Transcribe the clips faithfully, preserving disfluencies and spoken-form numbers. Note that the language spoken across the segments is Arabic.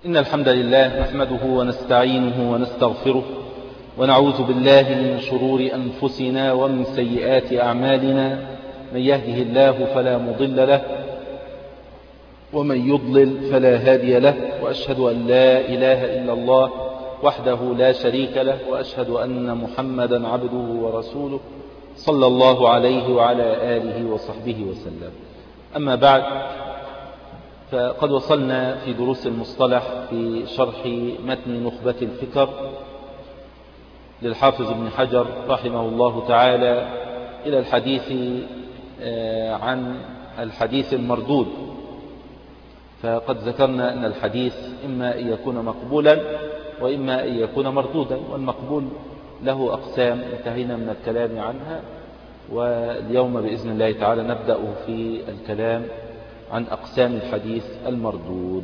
إن الحمد لله نحمده ونستعينه ونستغفره ونعوذ بالله من شرور أنفسنا ومن سيئات أعمالنا. من يهده الله فلا مضل له ومن يضلل فلا هادي له، وأشهد أن لا إله إلا الله وحده لا شريك له، وأشهد أن محمدا عبده ورسوله صلى الله عليه وعلى آله وصحبه وسلم. أما بعد، فقد وصلنا في دروس المصطلح في شرح متن نخبة الفكر للحافظ ابن حجر رحمه الله تعالى إلى الحديث عن الحديث المردود. فقد ذكرنا أن الحديث إما أن يكون مقبولا وإما أن يكون مردودا، والمقبول له أقسام انتهينا من الكلام عنها، واليوم بإذن الله تعالى نبدأ في الكلام عن أقسام الحديث المردود.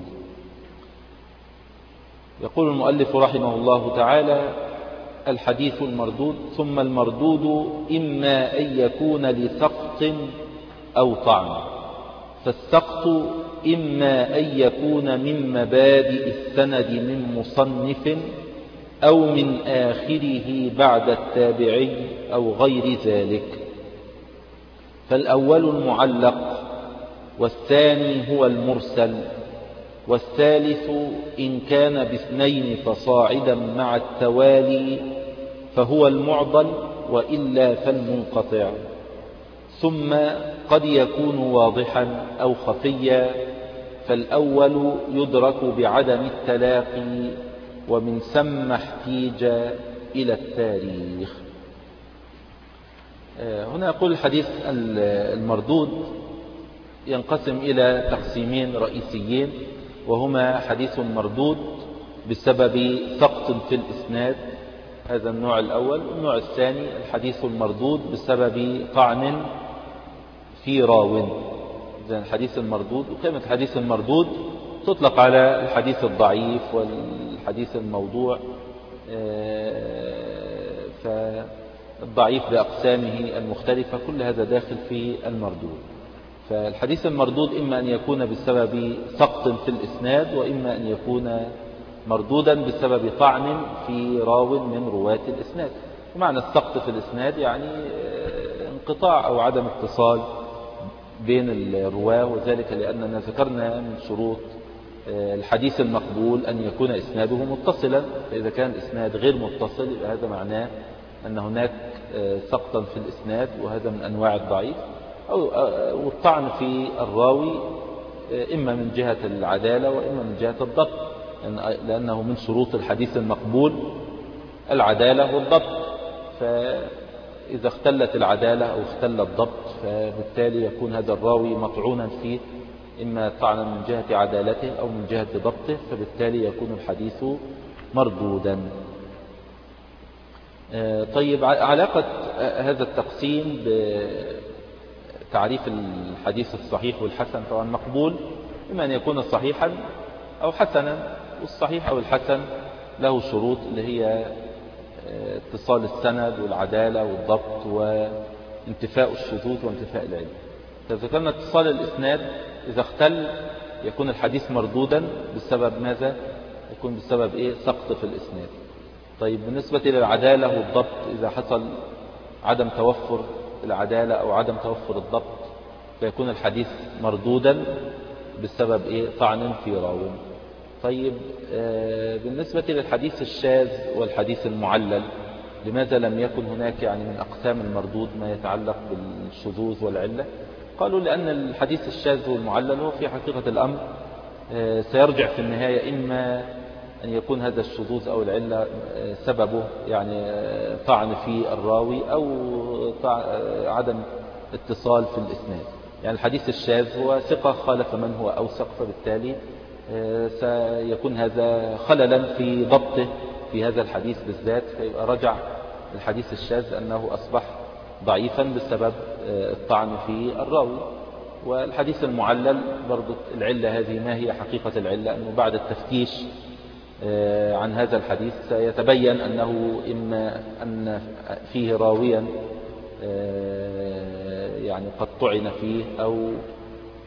يقول المؤلف رحمه الله تعالى: الحديث المردود. ثم المردود إما أن يكون لسقط أو طعن، فالسقط إما أن يكون من مبادئ السند من مصنف أو من آخره بعد التابعي أو غير ذلك، فالأول المعلق، والثاني هو المرسل، والثالث إن كان باثنين فصاعدا مع التوالي فهو المعضل، وإلا فالمنقطع. ثم قد يكون واضحا أو خفيا، فالأول يدرك بعدم التلاقي، ومن ثم احتيج إلى التاريخ. هنا يقول الحديث المردود ينقسم إلى تقسيمين رئيسيين، وهما حديث مردود بسبب سقط في الإسناد، هذا النوع الأول. والنوع الثاني الحديث المردود بسبب طعن في راو. إذن الحديث المردود، وكلمة الحديث المردود تطلق على الحديث الضعيف والحديث الموضوع، فالضعيف بأقسامه المختلفة كل هذا داخل في المردود. فالحديث المردود إما أن يكون بسبب سقط في الإسناد، وإما أن يكون مردودا بسبب طعن في راو من رواة الإسناد. ومعنى السقط في الإسناد يعني انقطاع أو عدم اتصال بين الرواة، وذلك لأننا ذكرنا من شروط الحديث المقبول أن يكون إسناده متصلا، فإذا كان الإسناد غير متصل هذا معناه أن هناك سقطا في الإسناد، وهذا من أنواع الضعيف. أو الطعن في الراوي إما من جهة العدالة وإما من جهة الضبط، لأنه من شروط الحديث المقبول العدالة والضبط، فإذا اختلت العدالة أو اختل الضبط فبالتالي يكون هذا الراوي مطعونا فيه، إما طعنا من جهة عدالته أو من جهة ضبطه، فبالتالي يكون الحديث مردودا. طيب، علاقة هذا التقسيم تعريف الحديث الصحيح والحسن. طبعا مقبول إما أن يكون صحيحا أو حسنا، والصحيح أو الحسن له شروط اللي هي اتصال السند والعدالة والضبط وانتفاء الشذوذ وانتفاء العلم. فذكرنا اتصال الإسناد إذا اختل يكون الحديث مردودا بسبب ماذا؟ يكون بسبب إيه؟ سقط في الإسناد. طيب، بالنسبة للعدالة والضبط إذا حصل عدم توفر العدالة أو عدم توفر الضبط فيكون الحديث مردودا بسبب إيه؟ طعن في راو. طيب، آه بالنسبة للحديث الشاذ والحديث المعلل، لماذا لم يكن هناك يعني من أقسام المردود ما يتعلق بالشذوذ والعلة؟ قالوا لأن الحديث الشاذ والمعلل هو في حقيقة الأمر آه سيرجع في النهاية إما أن يكون هذا الشذوذ أو العلة سببه يعني طعن في الراوي أو عدم اتصال في الإسناد. يعني الحديث الشاذ هو ثقة خالف من هو أوثق، فبالتالي سيكون هذا خللا في ضبطه في هذا الحديث بالذات، فيبقى رجع الحديث الشاذ أنه أصبح ضعيفا بسبب الطعن في الراوي. والحديث المعلل برضو العلة هذه ما هي حقيقة العلة؟ أنه بعد التفتيش عن هذا الحديث سيتبين أنه إما أن فيه راويا يعني قد طعن فيه، أو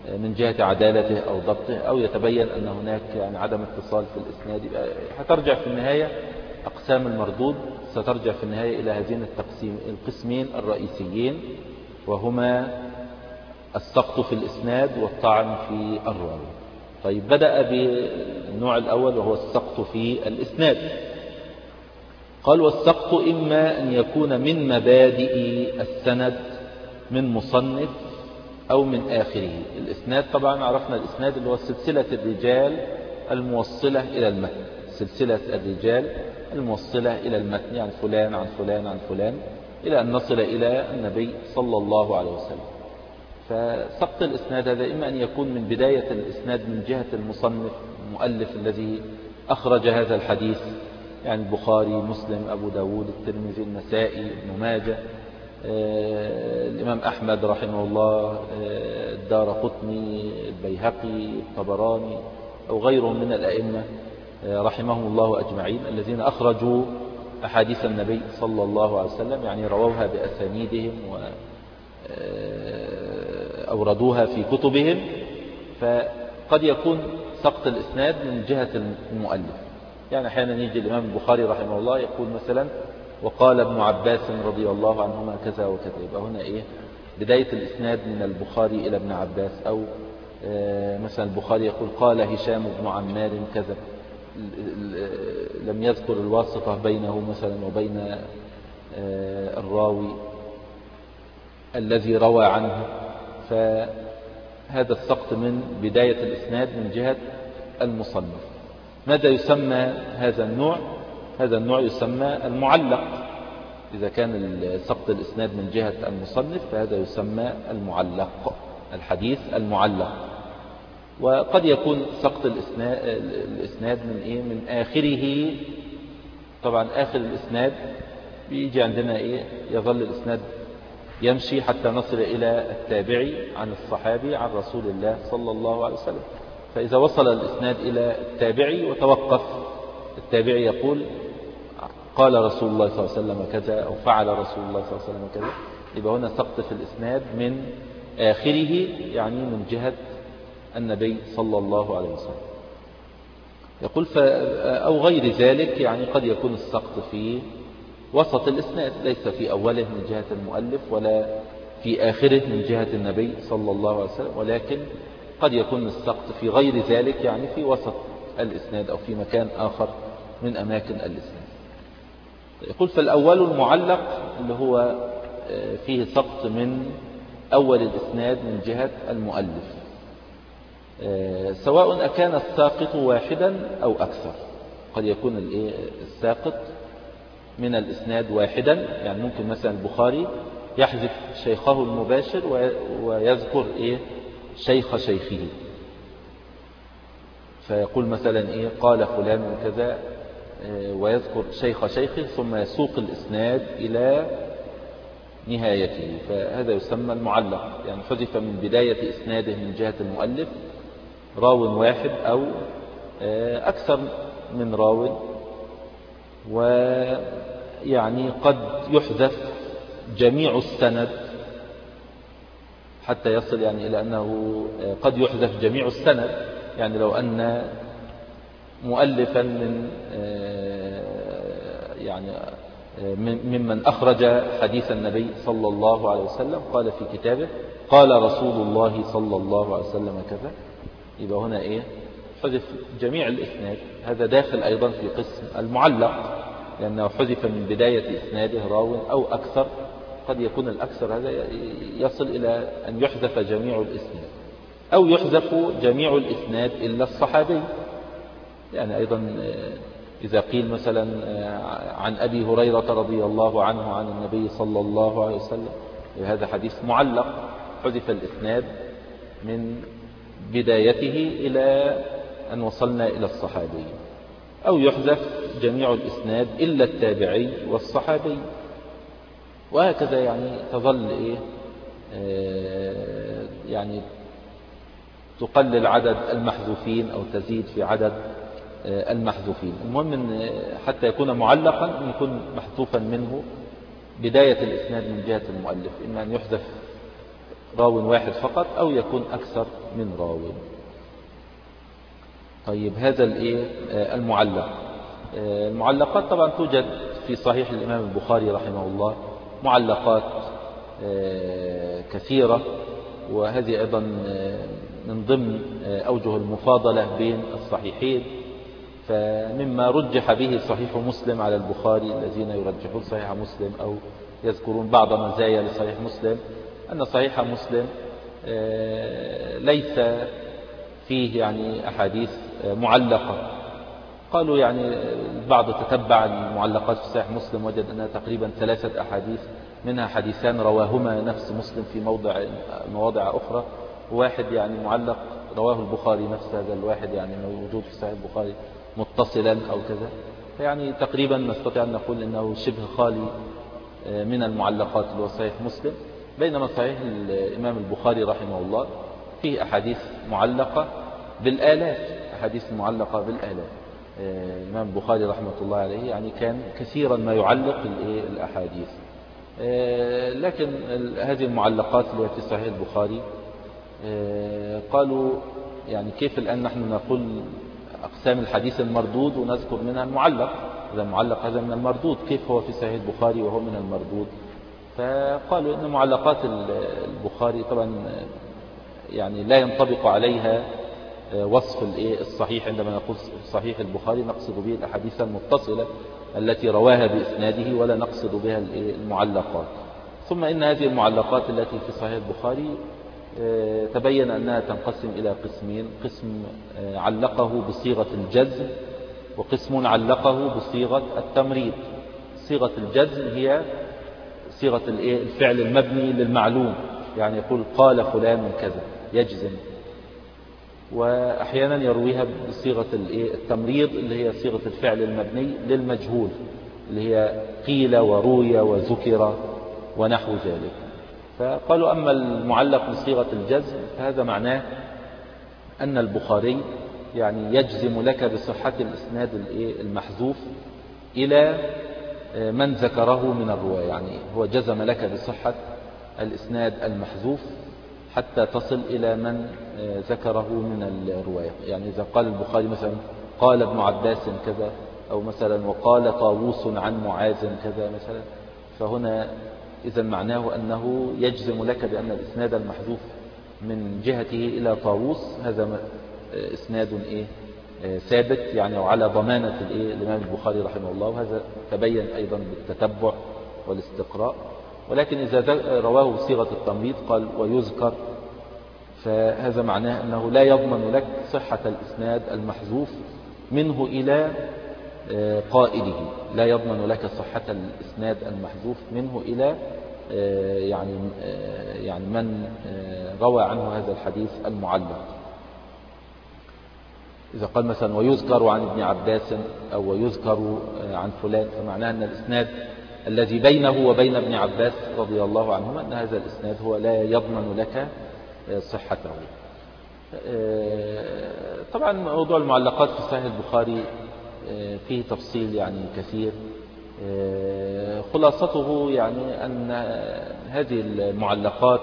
من جهة عدالته أو ضبطه، أو يتبين أن هناك يعني عدم اتصال في الإسناد، يبقى هترجع في النهاية أقسام المردود سترجع في النهاية إلى هذين التقسيم القسمين الرئيسيين، وهما السقط في الإسناد والطعن في الراوي. طيب، بدأ بالنوع الأول وهو السقط في الإسناد. قال: والسقط إما أن يكون من مبادئ السند من مصنف أو من آخره. الإسناد طبعا عرفنا الإسناد اللي هو سلسلة الرجال الموصلة إلى المتن، سلسلة الرجال الموصلة إلى المتن، يعني فلان عن فلان عن فلان إلى أن نصل إلى النبي صلى الله عليه وسلم. فسقط الإسناد هذا إما أن يكون من بداية الإسناد من جهة المصنف المؤلف الذي أخرج هذا الحديث، يعني البخاري، مسلم، أبو داود، الترمذي، النسائي، ابن ماجه، آه، الإمام أحمد رحمه الله، آه، الدارقطني، البيهقي، الطبراني، أو غيرهم من الأئمة آه، رحمهم الله أجمعين، الذين أخرجوا أحاديث النبي صلى الله عليه وسلم، يعني رووها بأسانيدهم وأوردوها في كتبهم. فقد يكون سقط الإسناد من جهة المؤلف، يعني أحيانا يجي الإمام البخاري رحمه الله يقول مثلا: وقال ابن عباس رضي الله عنهما كذا وكذا، يبقى هنا إيه؟ بداية الإسناد من البخاري إلى ابن عباس. أو مثلا البخاري يقول: قال هشام بن عمار كذا، لم يذكر الواسطة بينه مثلا وبين الراوي الذي روى عنه. فهذا السقط من بداية الإسناد من جهة المصنف. ماذا يسمى هذا النوع؟ هذا النوع يسمى المعلق. إذا كان سقط الإسناد من جهة المصنف فهذا يسمى المعلق، الحديث المعلق. وقد يكون سقط الإسناد من إيه؟ من آخره. طبعا آخر الإسناد بيجي عندنا إيه؟ يظل الإسناد يمشي حتى نصل إلى التابعي عن الصحابي عن رسول الله صلى الله عليه وسلم. فإذا وصل الإسناد إلى التابعي وتوقف التابعي يقول: قال رسول الله صلى الله عليه وسلم كذا، أو فعل رسول الله صلى الله عليه وسلم كذا، يبقى هنا سقط في الإسناد من آخره، يعني من جهة النبي صلى الله عليه وسلم. يقول: أو غير ذلك، يعني قد يكون السقط في وسط الإسناد، ليس في أوله من جهة المؤلف ولا في آخره من جهة النبي صلى الله عليه وسلم، ولكن قد يكون السقط في غير ذلك، يعني في وسط الإسناد أو في مكان آخر من أماكن الإسناد. يقول: فالأول المعلق اللي هو فيه سقط من أول الإسناد من جهة المؤلف، سواء أكان الساقط واحدا أو أكثر. قد يكون الساقط من الإسناد واحدا، يعني ممكن مثلا البخاري يحذف شيخه المباشر ويذكر إيه؟ شيخ شيخه، فيقول مثلا إيه؟ قال فلان كذا، ويذكر شيخ شيخه ثم يسوق الإسناد إلى نهايته، فهذا يسمى المعلق. يعني حذف من بداية إسناده من جهة المؤلف راو واحد أو أكثر من راو، ويعني قد يحذف جميع السند حتى يصل يعني إلى أنه قد يحذف جميع السند. يعني لو أن مؤلفا من يعني ممن أخرج حديث النبي صلى الله عليه وسلم قال في كتابه: قال رسول الله صلى الله عليه وسلم كذا، يبقى هنا إيه؟ حذف جميع الإسناد. هذا داخل أيضا في قسم المعلق، لأنه حذف من بداية إسناده راو أو أكثر. قد يكون الأكثر هذا يصل إلى أن يحذف جميع الإسناد، أو يحذف جميع الإسناد إلا الصحابي. يعني أيضا إذا قيل مثلا عن أبي هريرة رضي الله عنه عن النبي صلى الله عليه وسلم، هذا حديث معلق، حذف الإسناد من بدايته إلى أن وصلنا إلى الصحابي. أو يحذف جميع الإسناد إلا التابعي والصحابي، وهكذا يعني تظل إيه آه يعني تقلل عدد المحذوفين أو تزيد في عدد آه المحذوفين. المهم أن حتى يكون معلقا أن يكون محذوفا منه بداية الإسناد من جهة المؤلف، إما أن يحذف راو واحد فقط أو يكون أكثر من راو. طيب هذا الإيه المعلق. المعلقات طبعا توجد في صحيح الإمام البخاري رحمه الله معلقات كثيرة، وهذه أيضا من ضمن أوجه المفاضلة بين الصحيحين. فمما رجح به صحيح مسلم على البخاري، الذين يرجحون صحيح مسلم أو يذكرون بعض مزايا لصحيح مسلم، أن صحيح مسلم ليس فيه يعني أحاديث معلقة. قالوا يعني البعض تتبع المعلقات في صحيح مسلم وجد أنها تقريبا ثلاثة أحاديث، منها حديثان رواهما نفس مسلم في موضع مواضع أخرى، وواحد يعني معلق رواه البخاري نفس هذا الواحد يعني موجود في صحيح البخاري متصلا أو كذا. يعني تقريبا نستطيع أن نقول أنه شبه خالي من المعلقات اللي هو صحيح مسلم. بينما صحيح الإمام البخاري رحمه الله فيه أحاديث معلقة بالآلاف، أحاديث معلقة بالآلاف. الإمام البخاري رحمة الله عليه يعني كان كثيرا ما يعلق الأحاديث. لكن هذه المعلقات اللي في صحيح البخاري قالوا يعني كيف الآن نحن نقول أقسام الحديث المردود ونذكر منها المعلق؟ إذا المعلق هذا من المردود، كيف هو في صحيح البخاري وهو من المردود؟ فقالوا أن معلقات البخاري طبعا يعني لا ينطبق عليها وصف الصحيح. عندما نقول صحيح البخاري نقصد به الأحاديث المتصلة التي رواها بإسناده، ولا نقصد بها المعلقات. ثم إن هذه المعلقات التي في صحيح البخاري تبين أنها تنقسم إلى قسمين: قسم علقه بصيغة الجزم، وقسم علقه بصيغة التمريض. صيغة الجزم هي صيغة الفعل المبني للمعلوم، يعني يقول قال فلان كذا يجزم. وأحيانا يرويها بصيغة التمريض اللي هي صيغة الفعل المبني للمجهول، اللي هي قيل وروي وذكر ونحو ذلك. فقالوا أما المعلق بصيغة الجزم فهذا معناه أن البخاري يعني يجزم لك بصحة الإسناد المحذوف إلى من ذكره من الرواة، يعني هو جزم لك بصحة الإسناد المحذوف حتى تصل إلى من ذكره من الرواية. يعني إذا قال البخاري مثلا قال ابن عباس كذا، أو مثلا وقال طاووس عن معاذ كذا مثلا، فهنا إذا معناه أنه يجزم لك بأن الإسناد المحذوف من جهته إلى طاووس هذا إسناد إيه ثابت، يعني وعلى ضمانة الإيه الإمام البخاري رحمه الله. وهذا تبين أيضا بالتتبع والاستقراء. ولكن إذا رواه بصيغة التمريض قال ويذكر، فهذا معناه أنه لا يضمن لك صحة الإسناد المحذوف منه إلى قائله، لا يضمن لك صحة الإسناد المحذوف منه إلى يعني يعني من روى عنه هذا الحديث المعلق. إذا قال مثلا ويذكر عن ابن عباس أو ويذكر عن فلان، فمعناه أن الإسناد الذي بينه وبين ابن عباس رضي الله عنهما أن هذا الإسناد هو لا يضمن لك صحته. طبعا موضوع المعلقات في صحيح البخاري فيه تفصيل يعني كثير. خلاصته يعني أن هذه المعلقات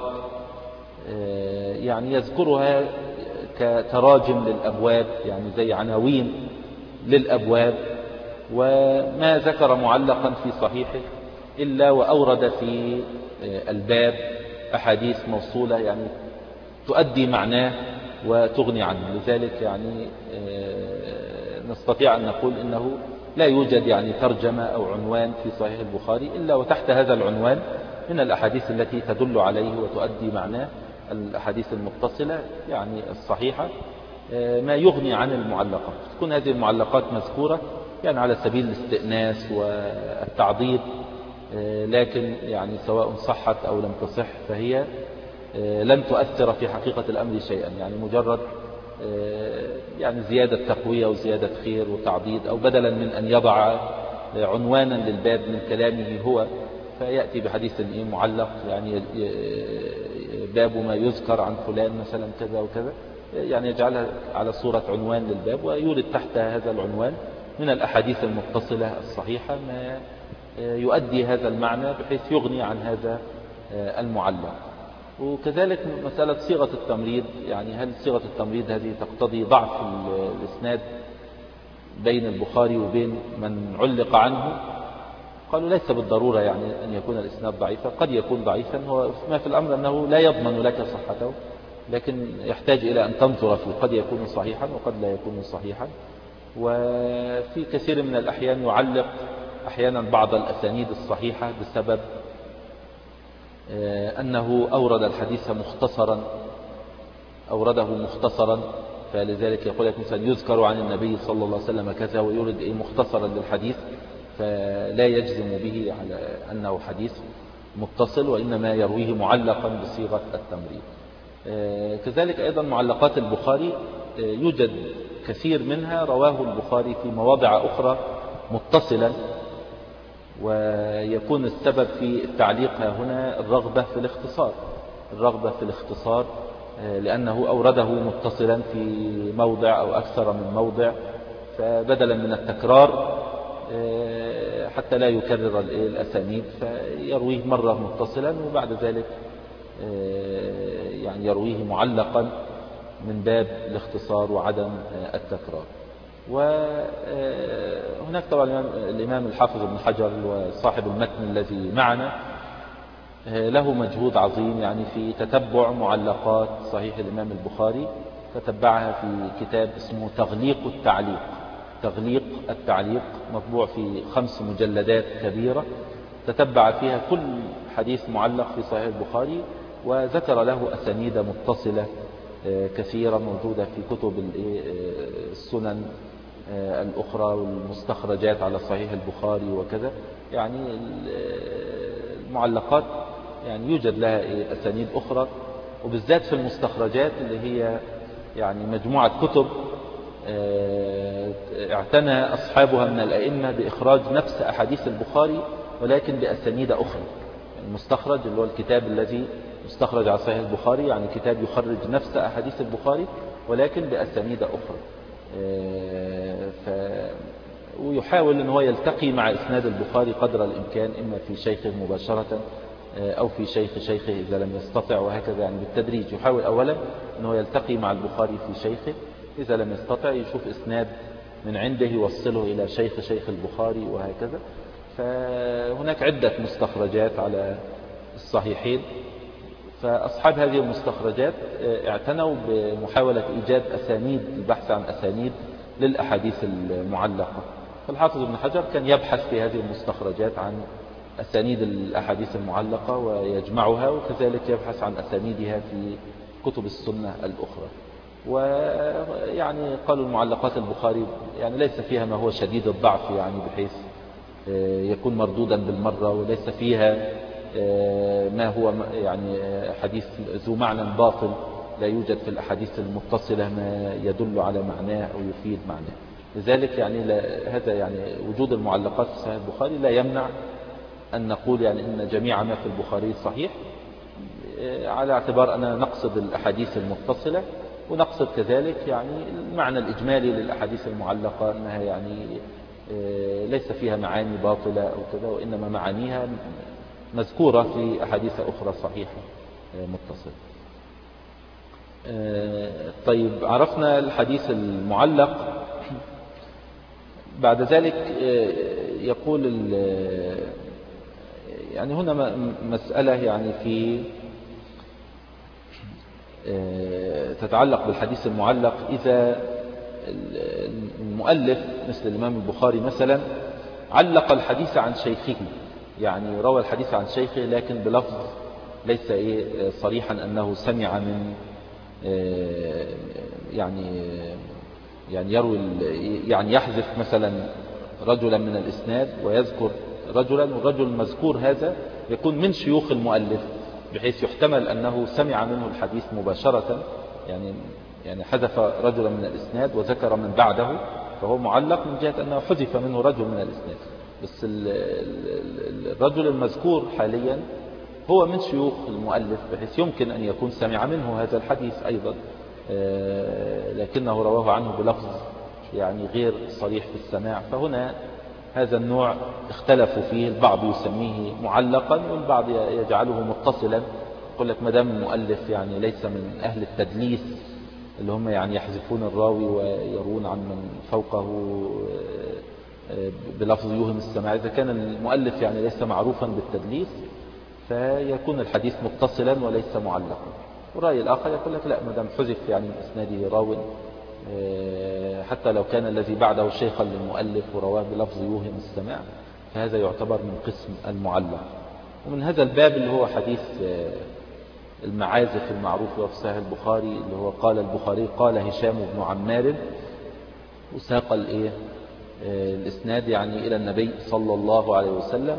يعني يذكرها كتراجم للأبواب، يعني زي عناوين للأبواب، وما ذكر معلقا في صحيحه إلا وأورد في الباب أحاديث موصولة يعني تؤدي معناه وتغني عنه. لذلك يعني نستطيع أن نقول إنه لا يوجد يعني ترجمة أو عنوان في صحيح البخاري إلا وتحت هذا العنوان من الأحاديث التي تدل عليه وتؤدي معناه، الأحاديث المتصلة يعني الصحيحة، ما يغني عن المعلقات. تكون هذه المعلقات مذكورة يعني على سبيل الاستئناس والتعضيد، لكن يعني سواء صحت أو لم تصح فهي لن تؤثر في حقيقة الأمر شيئا، يعني مجرد يعني زيادة تقوية وزيادة خير وتعضيد، أو بدلا من أن يضع عنوانا للباب من كلامه هو فيأتي بحديث معلق يعني باب ما يذكر عن فلان مثلا كذا وكذا، يعني يجعلها على صورة عنوان للباب ويورد تحت هذا العنوان من الأحاديث المتصلة الصحيحة ما يؤدي هذا المعنى بحيث يغني عن هذا المعلق. وكذلك مسألة صيغة التمريض، يعني هل صيغة التمريض هذه تقتضي ضعف الإسناد بين البخاري وبين من علق عنه؟ قالوا ليس بالضرورة يعني أن يكون الإسناد ضعيفا، قد يكون ضعيفا، هو ما في الأمر أنه لا يضمن لك صحته، لكن يحتاج إلى أن تنظر فيه، قد يكون صحيحا وقد لا يكون صحيحا. وفي كثير من الأحيان يعلق أحيانا بعض الأسانيد الصحيحة بسبب أنه أورد الحديث مختصرا، أورده مختصرا، فلذلك يقول لك مثلا يذكر عن النبي صلى الله عليه وسلم كذا، ويورد إيه مختصرا للحديث، فلا يجزم به على أنه حديث متصل، وإنما يرويه معلقا بصيغة التمريض. كذلك أيضا معلقات البخاري يوجد كثير منها رواه البخاري في مواضع أخرى متصلا، ويكون السبب في التعليق هنا الرغبة في الاختصار، الرغبة في الاختصار لأنه أورده متصلا في موضع أو أكثر من موضع، فبدلا من التكرار حتى لا يكرر الأسانيد فيرويه مرة متصلا، وبعد ذلك يعني يرويه معلقا من باب الاختصار وعدم التكرار. وهناك طبعا الإمام الحافظ ابن حجر وصاحب المتن الذي معنا له مجهود عظيم يعني في تتبع معلقات صحيح الإمام البخاري، تتبعها في كتاب اسمه تغليق التعليق. تغليق التعليق مطبوع في خمس مجلدات كبيرة، تتبع فيها كل حديث معلق في صحيح البخاري، وذكر له أسانيد متصلة كثيرة موجودة في كتب السنن الأخرى والمستخرجات على صحيح البخاري وكذا. يعني المعلقات يعني يوجد لها أسانيد أخرى، وبالذات في المستخرجات اللي هي يعني مجموعة كتب اعتنى أصحابها من الأئمة بإخراج نفس أحاديث البخاري ولكن بأسانيد أخرى. المستخرج اللي هو الكتاب الذي مستخرج على صحيح البخاري، يعني كتاب يخرج نفس أحاديث البخاري ولكن بأسانيد أخرى، ف... ويحاول أن هو يلتقي مع إسناد البخاري قدر الإمكان، إما في شيخه مباشرة أو في شيخ شيخه إذا لم يستطع، وهكذا يعني بالتدريج. يحاول أولا أن هو يلتقي مع البخاري في شيخه، إذا لم يستطع يشوف إسناد من عنده يوصله إلى شيخ شيخ البخاري وهكذا. فهناك عدة مستخرجات على الصحيحين، فأصحاب هذه المستخرجات اعتنوا بمحاولة إيجاد أسانيد، البحث عن أسانيد للأحاديث المعلقة. فالحافظ ابن حجر كان يبحث في هذه المستخرجات عن أسانيد الأحاديث المعلقة ويجمعها، وكذلك يبحث عن أسانيدها في كتب السنة الأخرى. ويعني قالوا المعلقات البخاري يعني ليس فيها ما هو شديد الضعف، يعني بحيث يكون مردودا بالمرة، وليس فيها ما هو يعني حديث ذو معنى باطل، لا يوجد في الأحاديث المتصلة ما يدل على معناه أو يفيد معناه. لذلك يعني هذا يعني وجود المعلقات في صحيح البخاري لا يمنع أن نقول يعني إن جميع ما في البخاري صحيح، على اعتبار أننا نقصد الأحاديث المتصلة، ونقصد كذلك يعني المعنى الإجمالي للأحاديث المعلقة أنها يعني ليس فيها معاني باطلة أو كذا، وإنما معانيها مذكورة في أحاديث أخرى صحيحة متصلة. طيب، عرفنا الحديث المعلق. بعد ذلك يقول يعني هنا مسألة يعني في تتعلق بالحديث المعلق. إذا المؤلف مثل الإمام البخاري مثلا علق الحديث عن شيخه، يعني روى الحديث عن شيخه لكن بلفظ ليس إيه صريحا أنه سمع من يعني يعني يروي يعني يحذف مثلا رجلا من الإسناد ويذكر رجلا، والرجل المذكور هذا يكون من شيوخ المؤلف، بحيث يحتمل أنه سمع منه الحديث مباشرة، يعني يعني حذف رجلا من الإسناد وذكر من بعده، فهو معلق من جهة أنه حذف منه رجل من الإسناد، بس الرجل المذكور حاليا هو من شيوخ المؤلف، بحيث يمكن أن يكون سمع منه هذا الحديث أيضا، لكنه رواه عنه بلفظ يعني غير صريح في السماع. فهنا هذا النوع اختلفوا فيه، البعض يسميه معلقا والبعض يجعله متصلا يقول لك ما دام المؤلف يعني ليس من أهل التدليس اللي هم يعني يحذفون الراوي ويرون عن من فوقه بلفظ يوهم السماع، إذا كان المؤلف يعني ليس معروفا بالتدليس فيكون الحديث متصلا وليس معلقا. والرأي الآخر يقول لك لا، ما دام حذف يعني من إسناده راو حتى لو كان الذي بعده شيخا للمؤلف ورواه بلفظ يوهم السماع فهذا يعتبر من قسم المعلق. ومن هذا الباب اللي هو حديث المعازف المعروف في صحيح البخاري اللي هو قال البخاري قال هشام بن عمار، وساق الايه الاسناد يعني الى النبي صلى الله عليه وسلم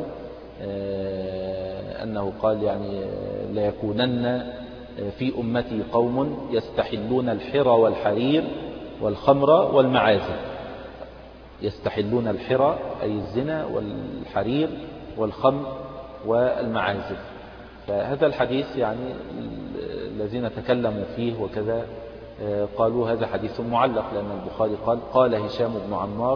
انه قال يعني لا يكونن في امتي قوم يستحلون الحرى والحرير والخمر والمعازف. يستحلون الحرى أي الزنا والحرير والخمر والمعازف. فهذا الحديث يعني الذين تكلموا فيه وكذا قالوا هذا حديث معلق، لأن البخاري قال قال هشام بن عمار،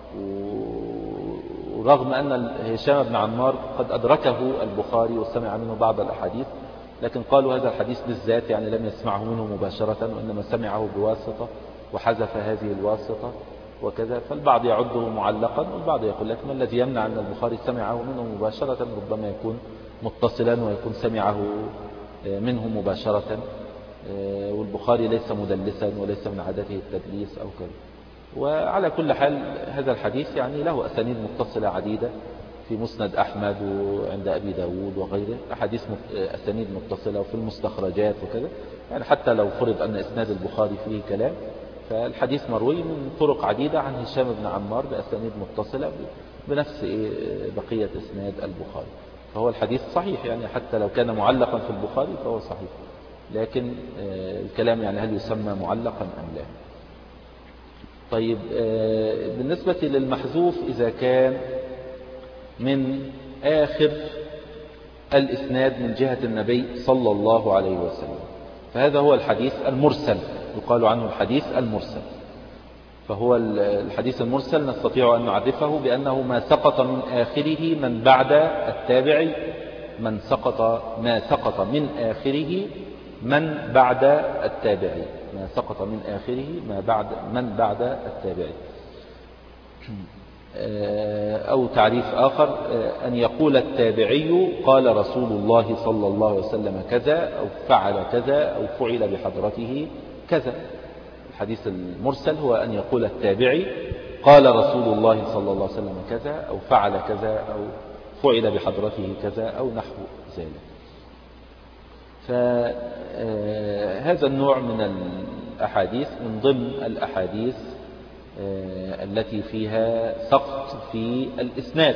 ورغم أن هشام بن عمار قد أدركه البخاري وسمع منه بعض الأحاديث، لكن قالوا هذا الحديث بالذات يعني لم يسمعه منه مباشرة وإنما سمعه بواسطة وحذف هذه الواسطة وكذا. فالبعض يعده معلقا والبعض يقول لك ما الذي يمنع أن البخاري سمعه منه مباشرة، ربما يكون متصلا ويكون سمعه منه مباشرة، والبخاري ليس مدلسا وليس من عادته التدليس أو كذا. وعلى كل حال هذا الحديث يعني له أسانيد متصلة عديدة في مسند أحمد وعند أبي داود وغيره، أحاديث أسانيد متصلة وفي المستخرجات وكذا. يعني حتى لو فرض أن إسناد البخاري فيه كلام فالحديث مروي من طرق عديدة عن هشام بن عمار بأسانيد متصلة بنفس بقية إسناد البخاري، فهو الحديث صحيح يعني حتى لو كان معلقا في البخاري فهو صحيح. لكن الكلام يعني هل يسمى معلقا أم لا؟ طيب بالنسبة للمحذوف إذا كان من آخر الإسناد من جهة النبي صلى الله عليه وسلم فهذا هو الحديث المرسل، يقال عنه الحديث المرسل. فهو الحديث المرسل نستطيع أن نعرفه بأنه ما سقط من آخره من بعد التابعي، من سقط ما سقط من آخره من بعد التابعي، ما سقط من آخره ما بعد من بعد التابعي. أو تعريف آخر أن يقول التابعي قال رسول الله صلى الله عليه وسلم كذا أو فعل كذا أو فعل بحضرته كذا. الحديث المرسل هو أن يقول التابعي قال رسول الله صلى الله عليه وسلم كذا أو فعل كذا أو فعل بحضرته كذا أو نحو ذلك. فهذا النوع من الأحاديث من ضمن الأحاديث التي فيها سقط في الإسناد.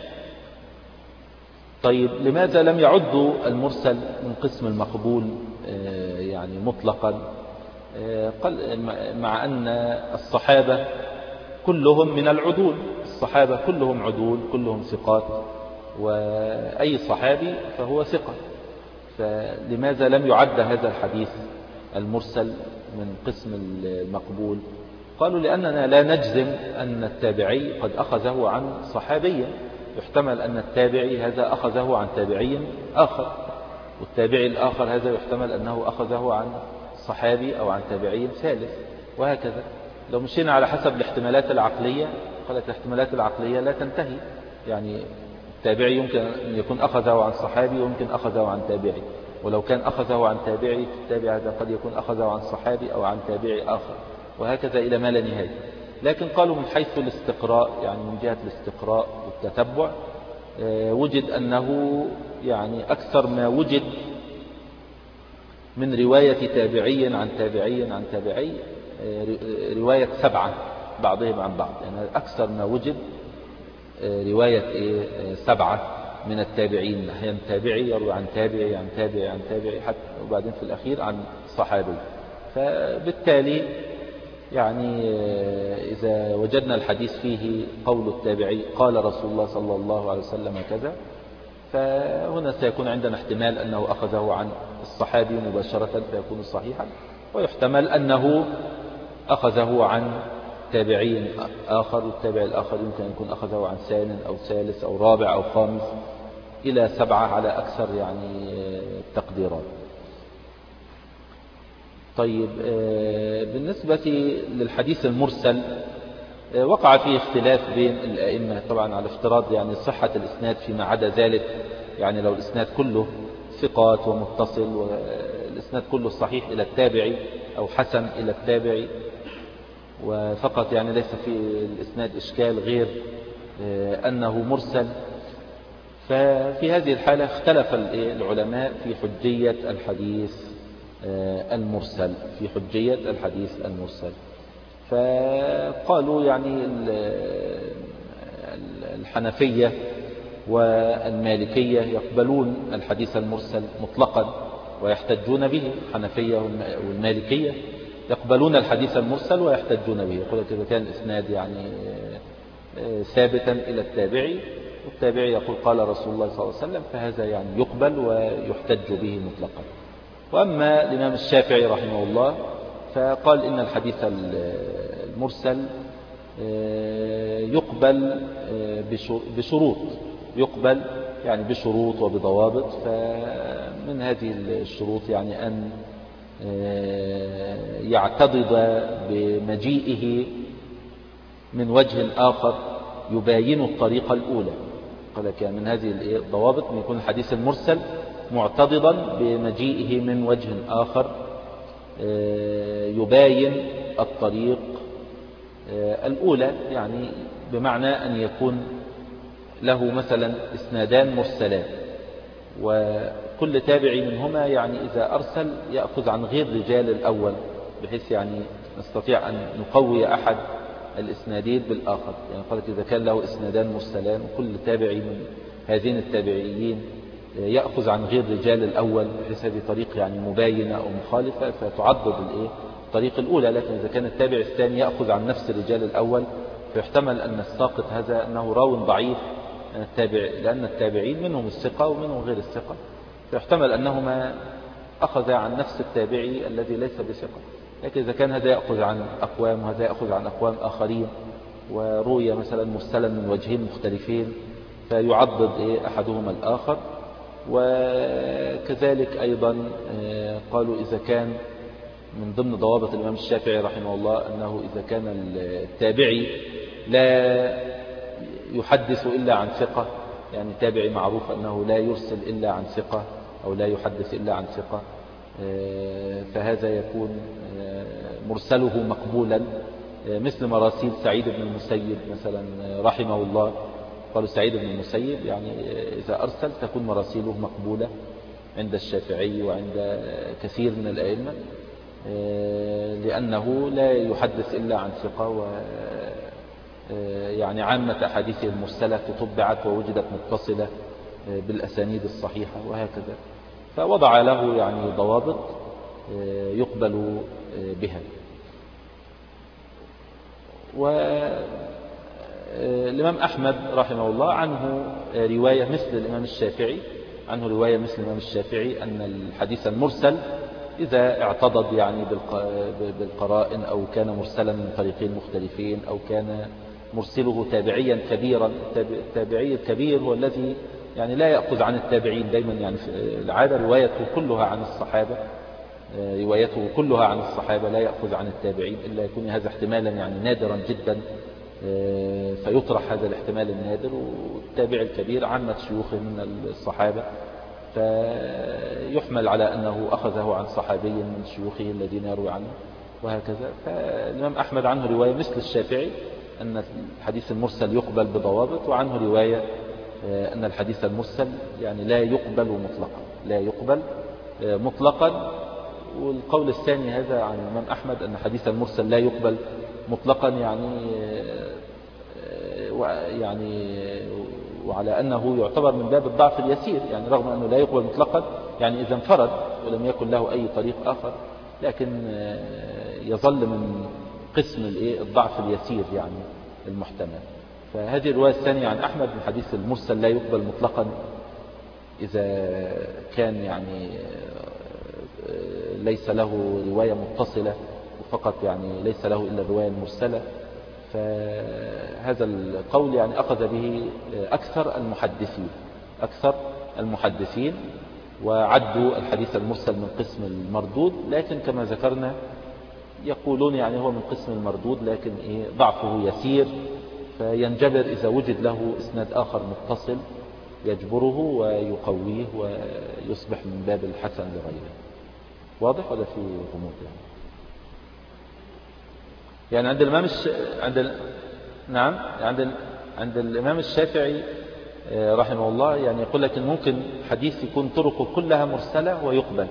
طيب لماذا لم يعدوا المرسل من قسم المقبول يعني مطلقا، مع أن الصحابة كلهم من العدول، الصحابة كلهم عدول كلهم ثقات، وأي صحابي فهو ثقة، فلماذا لم يعد هذا الحديث المرسل من قسم المقبول؟ قالوا لأننا لا نجزم أن التابعي قد أخذه عن صحابي، يحتمل أن التابعي هذا أخذه عن تابعي آخر، والتابعي الآخر هذا يحتمل أنه أخذه عن صحابي أو عن تابعي ثالث، وهكذا. لو مشينا على حسب الاحتمالات العقلية قالت الاحتمالات العقلية لا تنتهي، يعني التابعي يمكن أن يكون أخذه عن صحابي ويمكن أخذه عن تابعي، ولو كان أخذه عن تابعي التابع هذا قد يكون أخذه عن صحابي أو عن تابعي آخر، وهكذا إلى ما لا نهاية. لكن قالوا من حيث الاستقراء، يعني من جهة الاستقراء والتتبع، وجد أنه يعني أكثر ما وجد من رواية تابعي عن تابعي عن تابعي رواية سبعة بعضهم عن بعض، يعني أكثر ما وجد رواية سبعة من التابعين، أحيانا تابعي يروي عن تابعي عن تابعي عن تابعي حتى وبعدين في الأخير عن صحابي. فبالتالي يعني إذا وجدنا الحديث فيه قول التابعي قال رسول الله صلى الله عليه وسلم كذا، فهنا سيكون عندنا احتمال أنه أخذه عن الصحابي مباشرة فيكون صحيحا، ويحتمل أنه أخذه عن تابعي آخر، والتابع الآخر يمكن أن يكون أخذه عن ثان أو ثالث أو رابع أو خامس إلى سبعة على أكثر يعني التقديرات. طيب بالنسبة للحديث المرسل وقع فيه اختلاف بين الأئمة طبعا على افتراض يعني صحة الإسناد فيما عدا ذلك، يعني لو الإسناد كله ثقات ومتصل والإسناد كله صحيح إلى التابعي أو حسن إلى التابعي وفقط يعني ليس في الإسناد إشكال غير أنه مرسل، ففي هذه الحالة اختلف العلماء في حجية الحديث المرسل في حجية الحديث المرسل فقالوا يعني الحنفية والمالكية يقبلون الحديث المرسل مطلقا ويحتجون به. الحنفية والمالكية يقبلون الحديث المرسل ويحتجون به، يقول إذا كان الإسناد يعني ثابتا إلى التابعي والتابعي يقول قال رسول الله صلى الله عليه وسلم فهذا يعني يقبل ويحتج به مطلقا. وأما الإمام الشافعي رحمه الله فقال إن الحديث المرسل يقبل بشروط يقبل يعني بشروط وبضوابط، فمن هذه الشروط يعني أن يعتضد بمجيئه من وجه آخر يباين الطريقة الأولى. قال لك من هذه الضوابط أن يكون الحديث المرسل معتضدا بمجيئه من وجه آخر يباين الطريق الأولى، يعني بمعنى أن يكون له مثلا اسنادان مرسلان وكل تابعي منهما يعني إذا أرسل يأخذ عن غير رجال الأول، بحيث يعني نستطيع أن نقوي أحد الاسنادين بالآخر. يعني قالت إذا كان له اسنادان مرسلان وكل تابعي من هذين التابعيين يأخذ عن غير رجال الأول، بحيث هذه طريق يعني مباينة أو مخالفة فتعضد الطريق الأولى. لكن إذا كان التابع الثاني يأخذ عن نفس رجال الأول فيحتمل أن الساقط هذا أنه راو ضعيف التابع، لأن التابعين منهم الثقة ومنهم غير الثقة، فيحتمل أنهما أخذ عن نفس التابعي الذي ليس بثقة. لكن إذا كان هذا يأخذ عن أقوام وهذا يأخذ عن أقوام آخرين وروي مثلا مرسلا من وجهين مختلفين فيعضد أحدهما الآخر. وكذلك أيضا قالوا إذا كان من ضمن ضوابط الإمام الشافعي رحمه الله أنه إذا كان التابعي لا يحدث إلا عن ثقة، يعني تابعي معروف أنه لا يرسل إلا عن ثقة أو لا يحدث إلا عن ثقة، فهذا يكون مرسله مقبولا، مثل مراسيل سعيد بن المسيب مثلا رحمه الله. قالوا سعيد بن المسيب يعني إذا أرسل تكون مراسيله مقبولة عند الشافعي وعند كثير من الأئمة، لأنه لا يحدث إلا عن ثقة، و يعني عامة أحاديثه المرسلة تطبعت ووجدت متصلة بالأسانيد الصحيحة وهكذا، فوضع له يعني ضوابط يقبل بها. والإمام أحمد رحمه الله عنه رواية مثل الإمام الشافعي عنه رواية مثل الإمام الشافعي أن الحديث المرسل إذا اعتضد يعني بالقرائن أو كان مرسلا من طريقين مختلفين أو كان مرسله تابعيا كبيرا. التابعي الكبير هو الذي يعني لا يأخذ عن التابعين دايما، يعني العادة روايته كلها عن الصحابة روايته كلها عن الصحابة لا يأخذ عن التابعين، إلا يكون هذا احتمالا يعني نادرا جدا فيطرح هذا الاحتمال النادر، والتابع الكبير عامة شيوخه من الصحابة فيحمل على أنه أخذه عن صحابي من شيوخه الذين يروي عنه وهكذا. فالإمام أحمد عنه رواية مثل الشافعي أن الحديث المرسل يقبل بضوابط، وعنه رواية أن الحديث المرسل يعني لا يقبل مطلقا لا يقبل مطلقا. والقول الثاني هذا عن الإمام أحمد أن حديث المرسل لا يقبل مطلقا يعني يعني وعلى أنه يعتبر من باب الضعف اليسير، يعني رغم أنه لا يقبل مطلقا يعني إذا انفرد ولم يكن له أي طريق آخر، لكن يظل من قسم الضعف اليسير يعني المحتمل. فهذه الرواية الثانية عن أحمد من حديث المرسل لا يقبل مطلقا إذا كان يعني ليس له رواية متصلة وفقط يعني ليس له إلا الرواية المرسلة. فهذا القول يعني أخذ به أكثر المحدثين، أكثر المحدثين، وعدوا الحديث المرسل من قسم المردود، لكن كما ذكرنا يقولون يعني هو من قسم المردود، لكن إيه ضعفه يسير، فينجبر إذا وجد له إسناد آخر متصل يجبره ويقويه ويصبح من باب الحسن لغيره. واضح ولا في غموض؟ يعني يعني عند الإمام الش... عند ال... نعم عند ال... عند الإمام الشافعي رحمه الله يعني يقول لك إن ممكن حديث يكون طرقه كلها مرسلة ويقبل،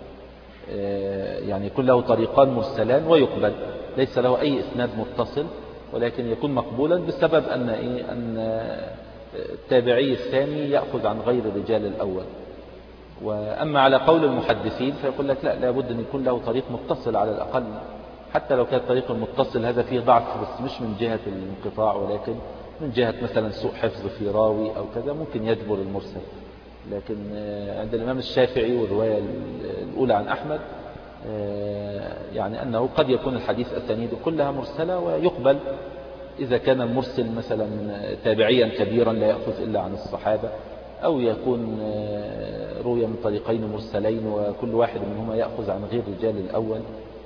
يعني يكون له طريقان مرسلان ويقبل، ليس له أي إسناد متصل، ولكن يكون مقبولا بسبب أن إيه أن التابعي الثاني يأخذ عن غير الرجال الأول. وأما على قول المحدثين فيقول لك لا، لابد أن يكون له طريق متصل على الأقل، حتى لو كان الطريق المتصل هذا فيه ضعف، بس مش من جهة الانقطاع، ولكن من جهة مثلا سوء حفظ في راوي أو كذا، ممكن يجبر المرسل. لكن عند الإمام الشافعي والرواية الأولى عن أحمد يعني أنه قد يكون الحديث أسانيده كلها مرسلة ويقبل إذا كان المرسل مثلا تابعيا كبيرا لا يأخذ إلا عن الصحابة، أو يكون روية من طريقين مرسلين وكل واحد منهما يأخذ عن غير رجال الأول،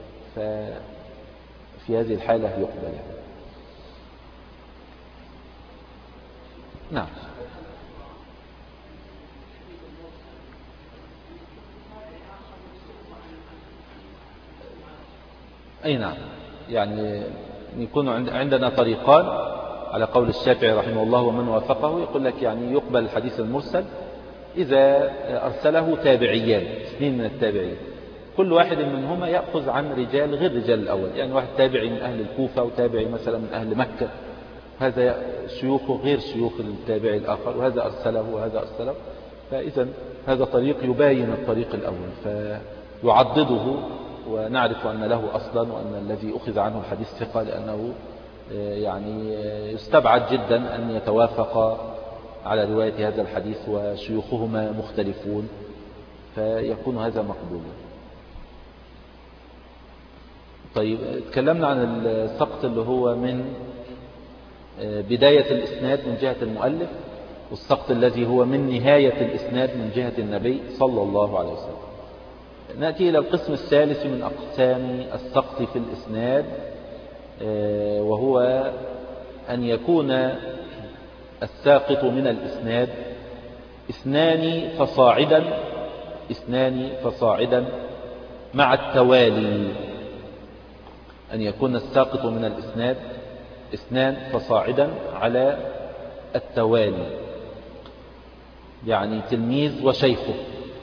ففي هذه الحالة يقبل يعني. نعم. أي نعم، يعني يكون عندنا طريقان على قول الشافعي رحمه الله ومن وافقه، يقول لك يعني يقبل الحديث المرسل إذا أرسله تابعيان، اثنين من التابعين، كل واحد منهما يأخذ عن رجال غير رجال الأول، يعني واحد تابعي من أهل الكوفة وتابعي مثلا من أهل مكة، هذا شيوخه غير شيوخ التابعي الآخر، وهذا أرسله وهذا أرسله، فإذا هذا طريق يباين الطريق الأول فيعضده، ونعرف أن له أصلا، وأن الذي أخذ عنه الحديث ثقة، لأنه يعني يستبعد جدا أن يتوافق على رواية هذا الحديث وشيوخهما مختلفون، فيكون هذا مقبولا. طيب تكلمنا عن السقط اللي هو من بداية الإسناد من جهة المؤلف، والسقط الذي هو من نهاية الإسناد من جهة النبي صلى الله عليه وسلم. نأتي إلى القسم الثالث من أقسام السقط في الإسناد، وهو أن يكون الساقط من الإسناد اثنان فصاعدا اثنان فصاعدا مع التوالي. أن يكون الساقط من الإسناد اثنان فصاعدا على التوالي، يعني تلميذ وشيخه.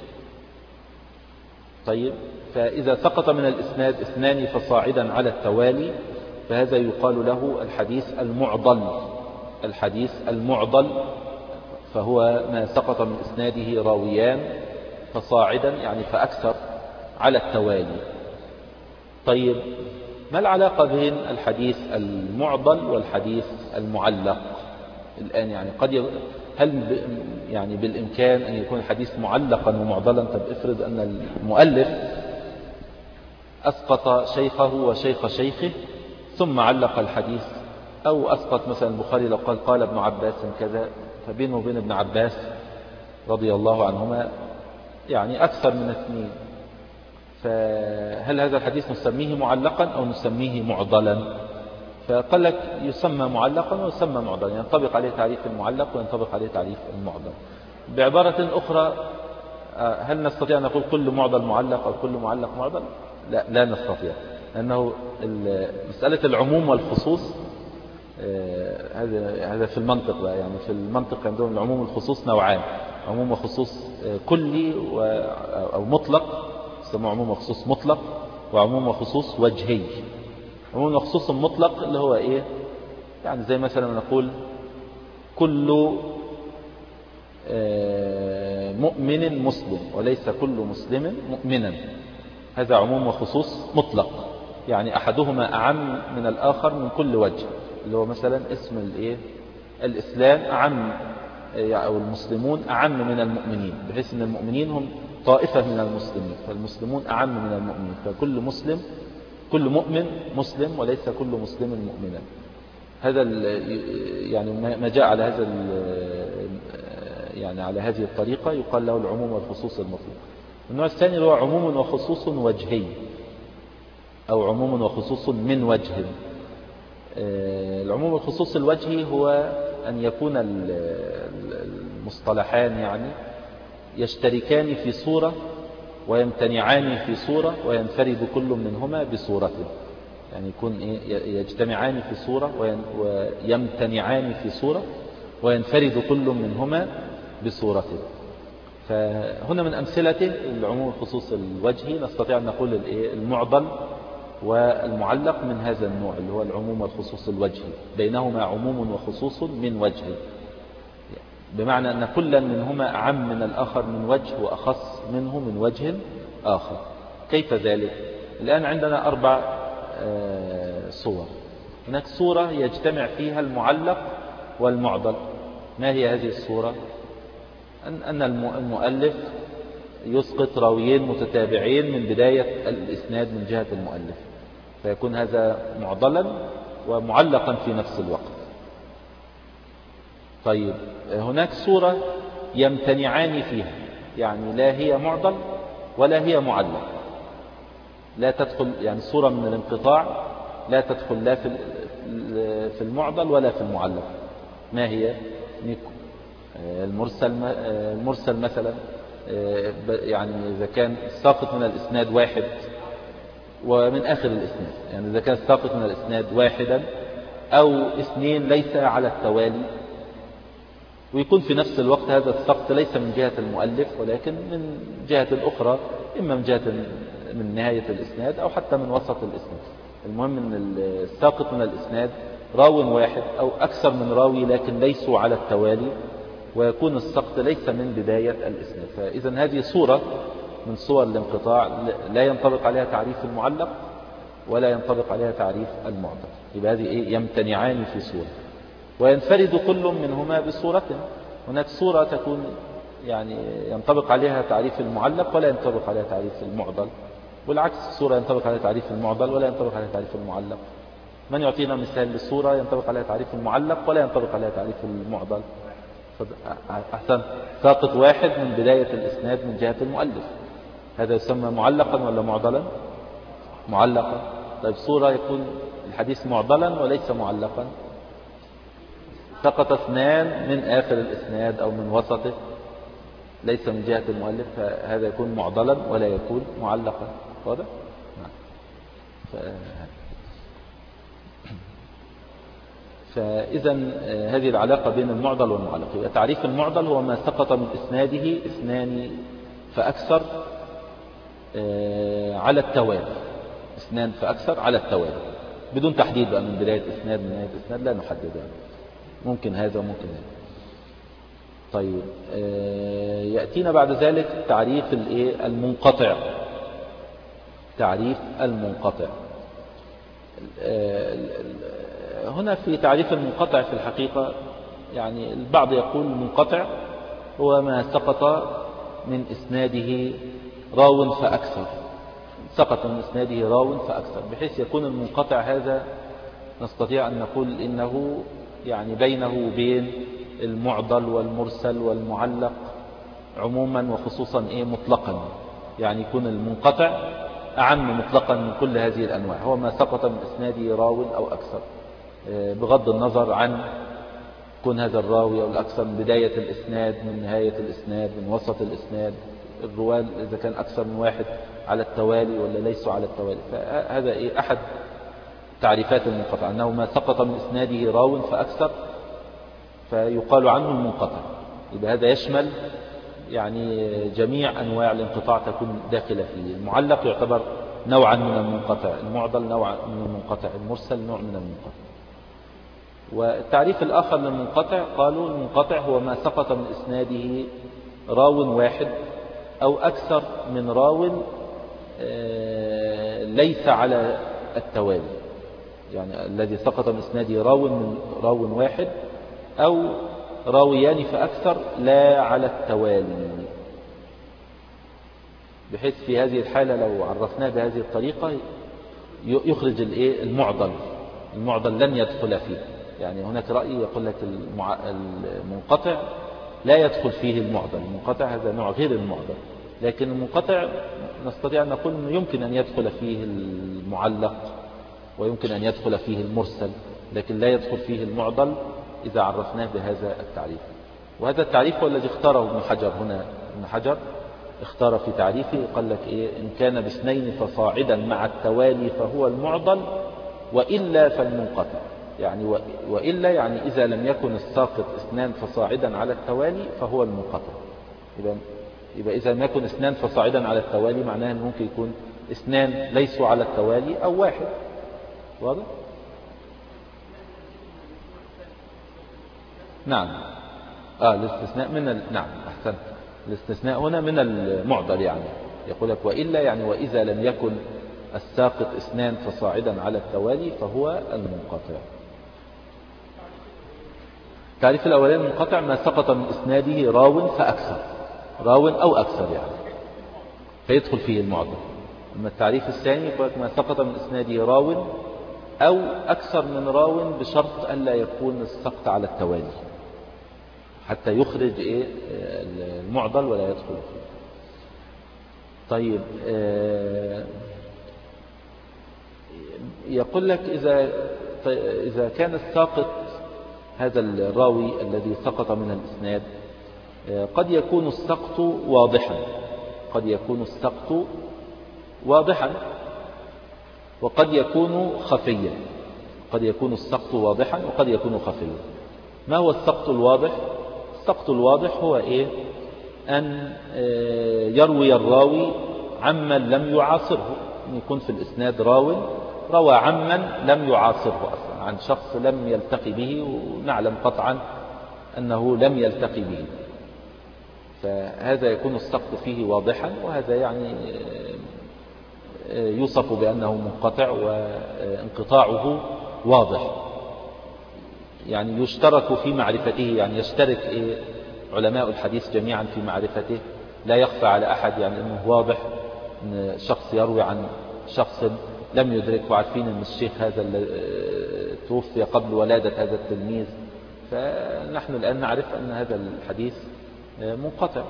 طيب، فإذا سقط من الإسناد اثنان فصاعدا على التوالي فهذا يقال له الحديث المعضل. الحديث المعضل فهو ما سقط من إسناده راويان فصاعدا، يعني فأكثر على التوالي. طيب، ما العلاقة بين الحديث المعضل والحديث المعلق الآن؟ يعني قد ي... هل ب... يعني بالإمكان أن يكون الحديث معلقا ومعضلا؟ طب افرض أن المؤلف أسقط شيخه وشيخ شيخه ثم علق الحديث، أو أسقط مثلا البخاري لو قال قال ابن عباس كذا، فبينه وبين ابن عباس رضي الله عنهما يعني أكثر من اثنين، فهل هذا الحديث نسميه معلقا أو نسميه معضلا؟ فقال لك يسمى معلقا ويسمى معضلا، ينطبق عليه تعريف المعلق وينطبق عليه تعريف المعضل. بعبارة أخرى، هل نستطيع أن نقول كل معضل معلق أو كل معلق معضل؟ لا، لا نستطيع، لأنه مسألة العموم والخصوص هذا هذا في المنطق بقى، يعني في المنطق عندهم العموم والخصوص نوعان، عموم وخصوص كلي أو مطلق، يسمى عموم وخصوص مطلق، وعموم وخصوص وجهي. عموم وخصوص مطلق اللي هو إيه؟ يعني زي مثلا نقول كل مؤمن مسلم وليس كل مسلم مؤمنا، هذا عموم وخصوص مطلق، يعني أحدهما أعم من الآخر من كل وجه، اللي هو مثلا اسم الإيه؟ الإسلام أعم، أو المسلمون أعم من المؤمنين، بحيث أن المؤمنين هم طائفة من المسلمين، فالمسلمون أعم من المؤمنين، فكل مسلم كل مؤمن مسلم وليس كل مسلم مؤمنا. هذا يعني ما جاء على هذا يعني على هذه الطريقة يقال له العموم والخصوص المطلق. النوع الثاني هو عموم وخصوص وجهي أو عموم وخصوص من وجه. العموم والخصوص الوجهي هو أن يكون المصطلحان يعني يشتركان في صورة ويمتنعان في صورة وينفرد كل منهما بصورته. يعني يكون إيه؟ يجتمعان في صورة ويمتنعان في صورة وينفرد كل منهما بصورته. فهنا من أمثلته العموم والخصوص الوجهي نستطيع أن نقول المعضل والمعلق من هذا النوع اللي هو العموم والخصوص الوجهي، بينهما عموم وخصوص من وجه، بمعنى أن كل منهما أعم من الآخر من وجه وأخص منه من وجه آخر. كيف ذلك؟ الآن عندنا أربع صور. هناك صورة يجتمع فيها المعلق والمعضل. ما هي هذه الصورة؟ أن المؤلف يسقط راويين متتابعين من بداية الإسناد من جهة المؤلف، فيكون هذا معضلا ومعلقا في نفس الوقت. طيب هناك صورة يمتنعان فيها، يعني لا هي معضل ولا هي معلق، لا تدخل، يعني صورة من الانقطاع لا تدخل لا في المعضل ولا في المعلق. ما هي؟ المرسل المرسل مثلا، يعني إذا كان ساقط من الإسناد واحد ومن آخر الإسناد، يعني إذا كان ساقط من الإسناد واحدا أو اثنين ليس على التوالي، ويكون في نفس الوقت هذا السقط ليس من جهة المؤلف ولكن من جهة أخرى، إما من جهة من نهاية الإسناد أو حتى من وسط الإسناد. المهم أن الساقط من الإسناد راو واحد أو أكثر من راوي لكن ليسوا على التوالي، ويكون السقط ليس من بداية الإسناد. فإذا هذه صورة من صور الانقطاع لا ينطبق عليها تعريف المعلق ولا ينطبق عليها تعريف المعضل. يبقى هذه إيه؟ يمتنعان في صورة وينفرد كل منهما بصورة. هناك صورة تكون يعني ينطبق عليها تعريف المعلق ولا ينطبق عليها تعريف المعضل، والعكس صورة ينطبق عليها تعريف المعضل ولا ينطبق عليها تعريف المعلق. من يعطينا مثال للصورة ينطبق عليها تعريف المعلق ولا ينطبق عليها تعريف المعضل؟ أحسن. ساقط واحد من بداية الإسناد من جهة المؤلف، هذا يسمى معلقا ولا معضلا؟ معلقا. طيب صورة يكون الحديث معضلا وليس معلقا، سقط اثنان من آخر الإسناد أو من وسطه ليس من جهة المؤلف، فهذا يكون معضلا ولا يكون معلقا. واضح؟ ف... فإذا هذه العلاقة بين المعضل والمعلق. تعريف المعضل هو ما سقط من إسناده اثنان فأكثر على التوالي، اثنان فأكثر على التوالي بدون تحديد بقى من بداية إسناد من نهاية إسناد، لا نحدد يعني. ممكن هذا وممكن هذا. طيب يأتينا بعد ذلك تعريف المنقطع. تعريف المنقطع. هنا في تعريف المنقطع في الحقيقة يعني البعض يقول المنقطع هو ما سقط من إسناده راو فأكثر، سقط من إسناده راو فأكثر، بحيث يكون المنقطع هذا نستطيع أن نقول إنه يعني بينه وبين المعضل والمرسل والمعلق عموما وخصوصا إيه مطلقا، يعني يكون المنقطع أعم مطلقا من كل هذه الأنواع، هو ما سقط من إسناده راو أو أكثر، بغض النظر عن كون هذا الراوي أو الأكثر من بداية الإسناد من نهاية الإسناد من وسط الإسناد، الرواه إذا كان أكثر من واحد على التوالي ولا ليسوا على التوالي. فهذا إيه أحد تعريفات المنقطع، أنه ما سقط من إسناده راو فأكثر فيقال عنه المنقطع. يبقى هذا يشمل يعني جميع أنواع الانقطاع تكون داخلة فيه. المعلق يعتبر نوعا من المنقطع، المعضل نوع من المنقطع، المرسل نوع من المنقطع. والتعريف الآخر للمنقطع قالوا المنقطع هو ما سقط من إسناده راو واحد أو أكثر من راو ليس على التوالي، يعني الذي سقط من إسناده راو من راو واحد أو راويان فأكثر لا على التوالي، بحيث في هذه الحالة لو عرفناه بهذه الطريقة يخرج المعضل، المعضل لن يدخل فيه. يعني هناك رأي يقول لك المنقطع لا يدخل فيه المعضل. المنقطع هذا نوع غير المعضل، لكن المنقطع نستطيع أن نقول أنه يمكن أن يدخل فيه المعلق ويمكن أن يدخل فيه المرسل، لكن لا يدخل فيه المعضل إذا عرفناه بهذا التعريف. وهذا التعريف هو الذي اختاره ابن حجر هنا. ابن حجر اختار في تعريفه قال لك إيه: إن كان باثنين فصاعدا مع التوالي فهو المعضل، وإلا فالمنقطع. يعني وإلا يعني إذا لم يكن الساقط اثنان فصاعدا على التوالي فهو المنقطع. يبقى, يبقى إذا لم يكن اثنان فصاعدا على التوالي معناه أنه ممكن يكون اثنان ليسوا على التوالي أو واحد. واضح؟ نعم. آه الاستثناء من ال... نعم أحسنت. الاستثناء هنا من المعضل، يعني يقول لك وإلا يعني وإذا لم يكن الساقط اثنان فصاعدا على التوالي فهو المنقطع. التعريف الأولاني المنقطع: ما سقط من إسناده راو فأكثر، راو أو أكثر يعني فيدخل فيه المعضل. أما التعريف الثاني يقول لك: ما سقط من إسناده راو أو أكثر من راو بشرط ألا يكون السقط على التوالي حتى يخرج إيه المعضل ولا يدخل فيه. طيب يقول لك إذا إذا كان الساقط هذا الراوي الذي سقط من الإسناد قد يكون السقط واضحا، قد يكون السقط واضحا وقد يكون خفيا، قد يكون السقط واضحا وقد يكون خفيا. ما هو السقط الواضح؟ السقط الواضح هو إيه؟ أن يروي الراوي عمن لم يعاصره، أن يكون في الإسناد راو روى عمن لم يعاصره أصلا، عن شخص لم يلتقي به ونعلم قطعا أنه لم يلتقي به، فهذا يكون السقط فيه واضحا، وهذا يعني يوصف بأنه منقطع وانقطاعه واضح. يعني يشترك في معرفته، يعني يشترك إيه علماء الحديث جميعا في معرفته، لا يخفى على أحد يعني أنه واضح أن شخص يروي عن شخص لم يدرك، وعارفين أن الشيخ هذا توفي قبل ولادة هذا التلميذ، فنحن الآن نعرف أن هذا الحديث منقطع.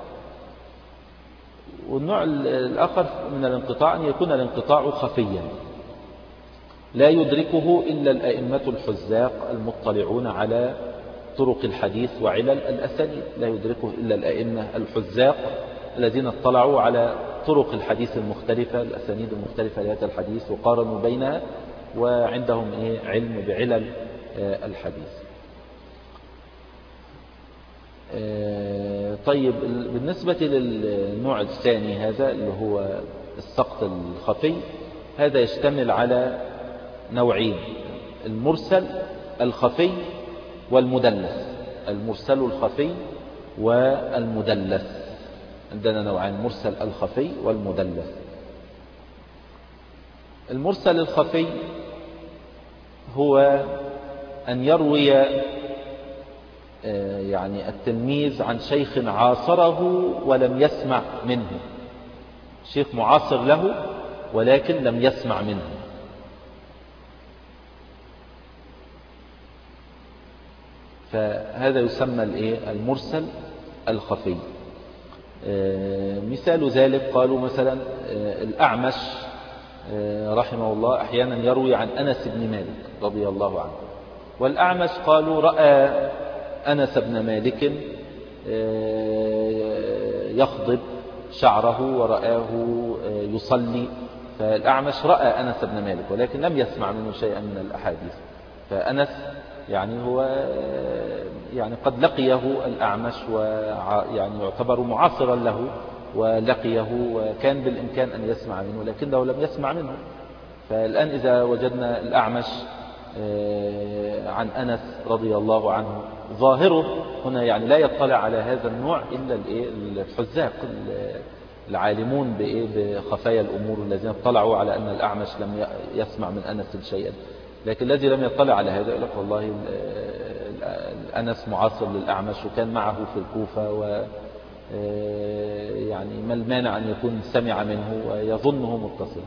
والنوع الآخر من الانقطاع أن يكون الانقطاع خفيا لا يدركه إلا الأئمة الحزاق المطلعون على طرق الحديث وعلل الأسانيد، لا يدركه إلا الأئمة الحزاق الذين اطلعوا على طرق الحديث المختلفة، الأسانيد المختلفة لهذا الحديث، وقارنوا بينها وعندهم إيه علم بعلل الحديث. طيب بالنسبة للنوع الثاني هذا اللي هو السقط الخفي، هذا يشتمل على نوعين: المرسل الخفي والمدلس. المرسل الخفي والمدلس، عندنا نوعين: المرسل الخفي والمدلس. المرسل الخفي هو أن يروي يعني التلميذ عن شيخ عاصره ولم يسمع منه، شيخ معاصر له ولكن لم يسمع منه، فهذا يسمى الايه المرسل الخفي. مثال ذلك قالوا مثلا الأعمش رحمه الله أحيانا يروي عن أنس بن مالك رضي الله عنه، والأعمش قالوا رأى أنس بن مالك يخضب شعره ورآه يصلي، فالأعمش رأى أنس بن مالك ولكن لم يسمع منه شيئا من الأحاديث، فأنس يعني هو يعني قد لقيه الأعمش ويعني يعتبر معاصرا له ولقيه وكان بالإمكان أن يسمع منه لكنه لم يسمع منه. فالآن إذا وجدنا الأعمش عن أنس رضي الله عنه ظاهره هنا يعني لا يطلع على هذا النوع إلا الحزاق العالمون بخفايا الأمور الذين اطلعوا على أن الأعمش لم يسمع من أنس شيئا، لكن الذي لم يطلع على هذا يقول لك والله أنس معاصر للأعمش وكان معه في الكوفة، و يعني ما المانع أن يكون سمع منه ويظنه متصل.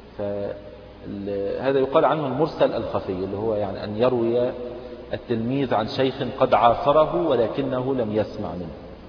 فهذا يقال عنه المرسل الخفي، اللي هو يعني أن يروي التلميذ عن شيخ قد عاصره ولكنه لم يسمع منه.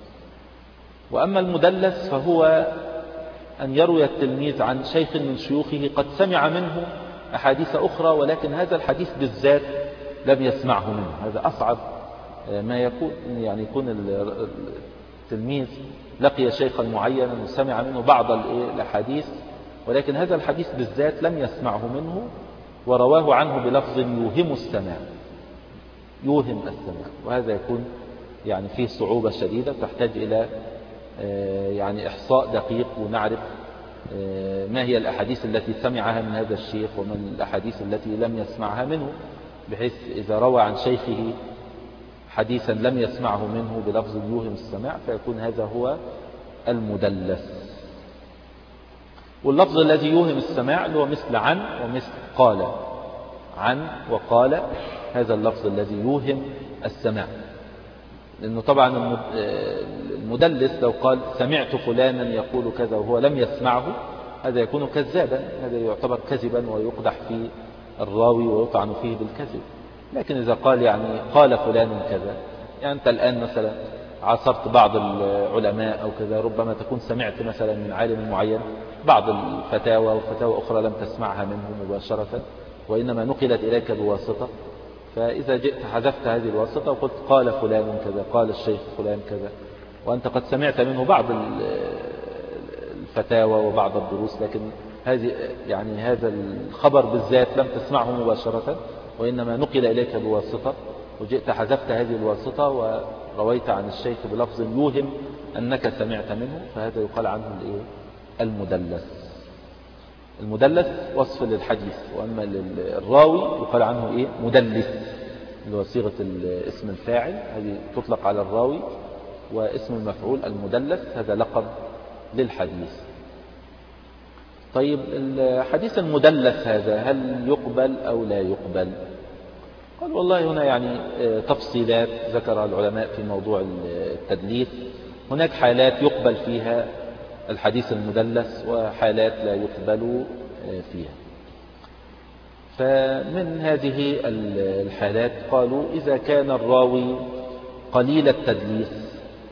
وأما المدلس فهو أن يروي التلميذ عن شيخ من شيوخه قد سمع منه أحاديث أخرى، ولكن هذا الحديث بالذات لم يسمعه منه. هذا أصعب ما يكون، يعني يكون التلميذ لقي شيخا معينا وسمع منه بعض الأحاديث، ولكن هذا الحديث بالذات لم يسمعه منه ورواه عنه بلفظ يوهم السماع، يوهم السماع، وهذا يكون يعني فيه صعوبة شديدة تحتاج إلى يعني إحصاء دقيق، ونعرف ما هي الأحاديث التي سمعها من هذا الشيخ وما الأحاديث التي لم يسمعها منه، بحيث إذا روى عن شيخه حديثا لم يسمعه منه بلفظ يوهم السماع فيكون هذا هو المدلس. واللفظ الذي يوهم السماع اللي هو مثل عن ومثل قال، عن وقال، هذا اللفظ الذي يوهم السماع. لأنه طبعا المدلس لو قال سمعت فلانا يقول كذا وهو لم يسمعه هذا يكون كذابا، هذا يعتبر كذبا ويقدح في الراوي ويطعن فيه بالكذب. لكن إذا قال يعني قال فلان كذا، يعني أنت الآن مثلا عاصرت بعض العلماء أو كذا، ربما تكون سمعت مثلا من عالم معين بعض الفتاوى وفتاوى أخرى لم تسمعها منه مباشرة وإنما نقلت إليك بواسطة، فإذا جئت حذفت هذه الواسطة وقلت قال فلان كذا، قال الشيخ فلان كذا، وأنت قد سمعت منه بعض الفتاوى وبعض الدروس، لكن هذه يعني هذا الخبر بالذات لم تسمعه مباشرة وإنما نقل إليك بواسطة، وجئت حذفت هذه الواسطة ورويت عن الشيخ بلفظ يوهم أنك سمعت منه، فهذا يقال عنه المدلس. المدلس وصف للحديث، وأما الراوي يقال عنه إيه؟ مدلس، اللي هو صيغة اسم الفاعل، هذه تطلق على الراوي، واسم المفعول المدلس هذا لقب للحديث. طيب الحديث المدلس هذا هل يقبل أو لا يقبل؟ قال والله هنا يعني تفصيلات ذكرها العلماء في موضوع التدليس. هناك حالات يقبل فيها الحديث المدلس وحالات لا يقبل فيها. فمن هذه الحالات قالوا إذا كان الراوي قليل التدليس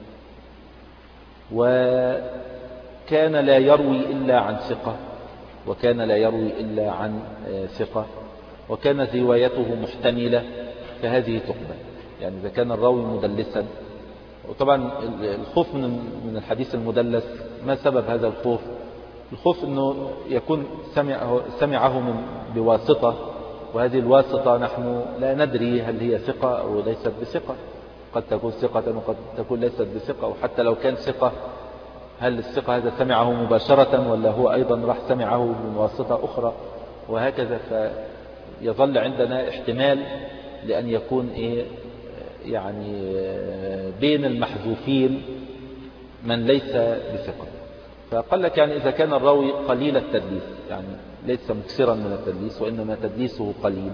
وكان لا يروي إلا عن ثقة، وكان لا يروي إلا عن ثقة، وكانت روايته محتملة، فهذه تقبل. يعني إذا كان الراوي مدلسا، وطبعا الخوف من من الحديث المدلس، ما سبب هذا الخوف؟ الخوف أنه يكون سمعه, سمعه من بواسطة، وهذه الواسطة نحن لا ندري هل هي ثقة أو ليست بثقة، قد تكون ثقة وقد تكون ليست بثقة، وحتى لو كان ثقة هل الثقة هذا سمعه مباشرة ولا هو أيضا راح سمعه من واسطة أخرى، وهكذا. فيظل عندنا احتمال لأن يكون إيه يعني بين المحذوفين من ليس بثقة. فقال لك يعني إذا كان الراوي قليل التدليس، يعني ليس مكسرا من التدليس وإنما تدليسه قليل،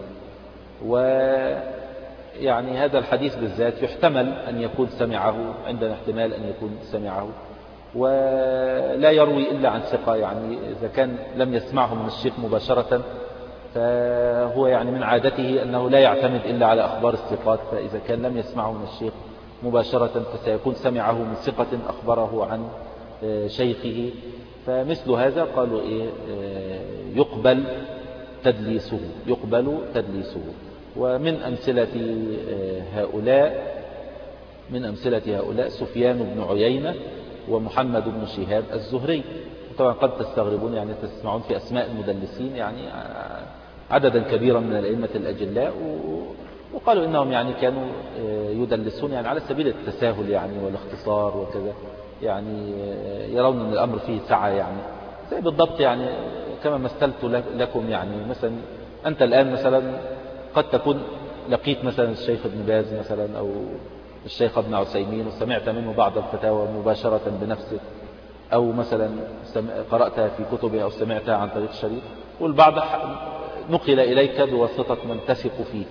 ويعني هذا الحديث بالذات يحتمل أن يكون سمعه، عندنا احتمال أن يكون سمعه، ولا يروي إلا عن ثقة، يعني إذا كان لم يسمعه من الشيخ مباشرة فهو يعني من عادته أنه لا يعتمد إلا على أخبار الثقات، فإذا كان لم يسمعه من الشيخ مباشرة فسيكون سمعه من ثقة أخبره عن شيخه. فمثل هذا قالوا إيه يقبل تدليسه، يقبل تدليسه. ومن أمثلة هؤلاء من أمثلة هؤلاء سفيان بن عيينة ومحمد بن شهاب الزهري. طبعا قد تستغربون يعني تسمعون في أسماء المدلسين يعني عددا كبيرا من الأئمة الأجلاء، وقالوا إنهم يعني كانوا يدلسون يعني على سبيل التساهل يعني والاختصار وكذا، يعني يرون أن الأمر فيه سعة، يعني زي بالضبط يعني كما مثلت لكم. يعني مثلا أنت الآن مثلا قد تكون لقيت مثلا الشيخ ابن باز مثلا أو الشيخ ابن عثيمين وسمعت منه بعض الفتاوى مباشرة بنفسك، أو مثلا قرأتها في كتبه أو سمعتها عن طريق الشريط، والبعض نقل إليك بواسطة من تثق فيه.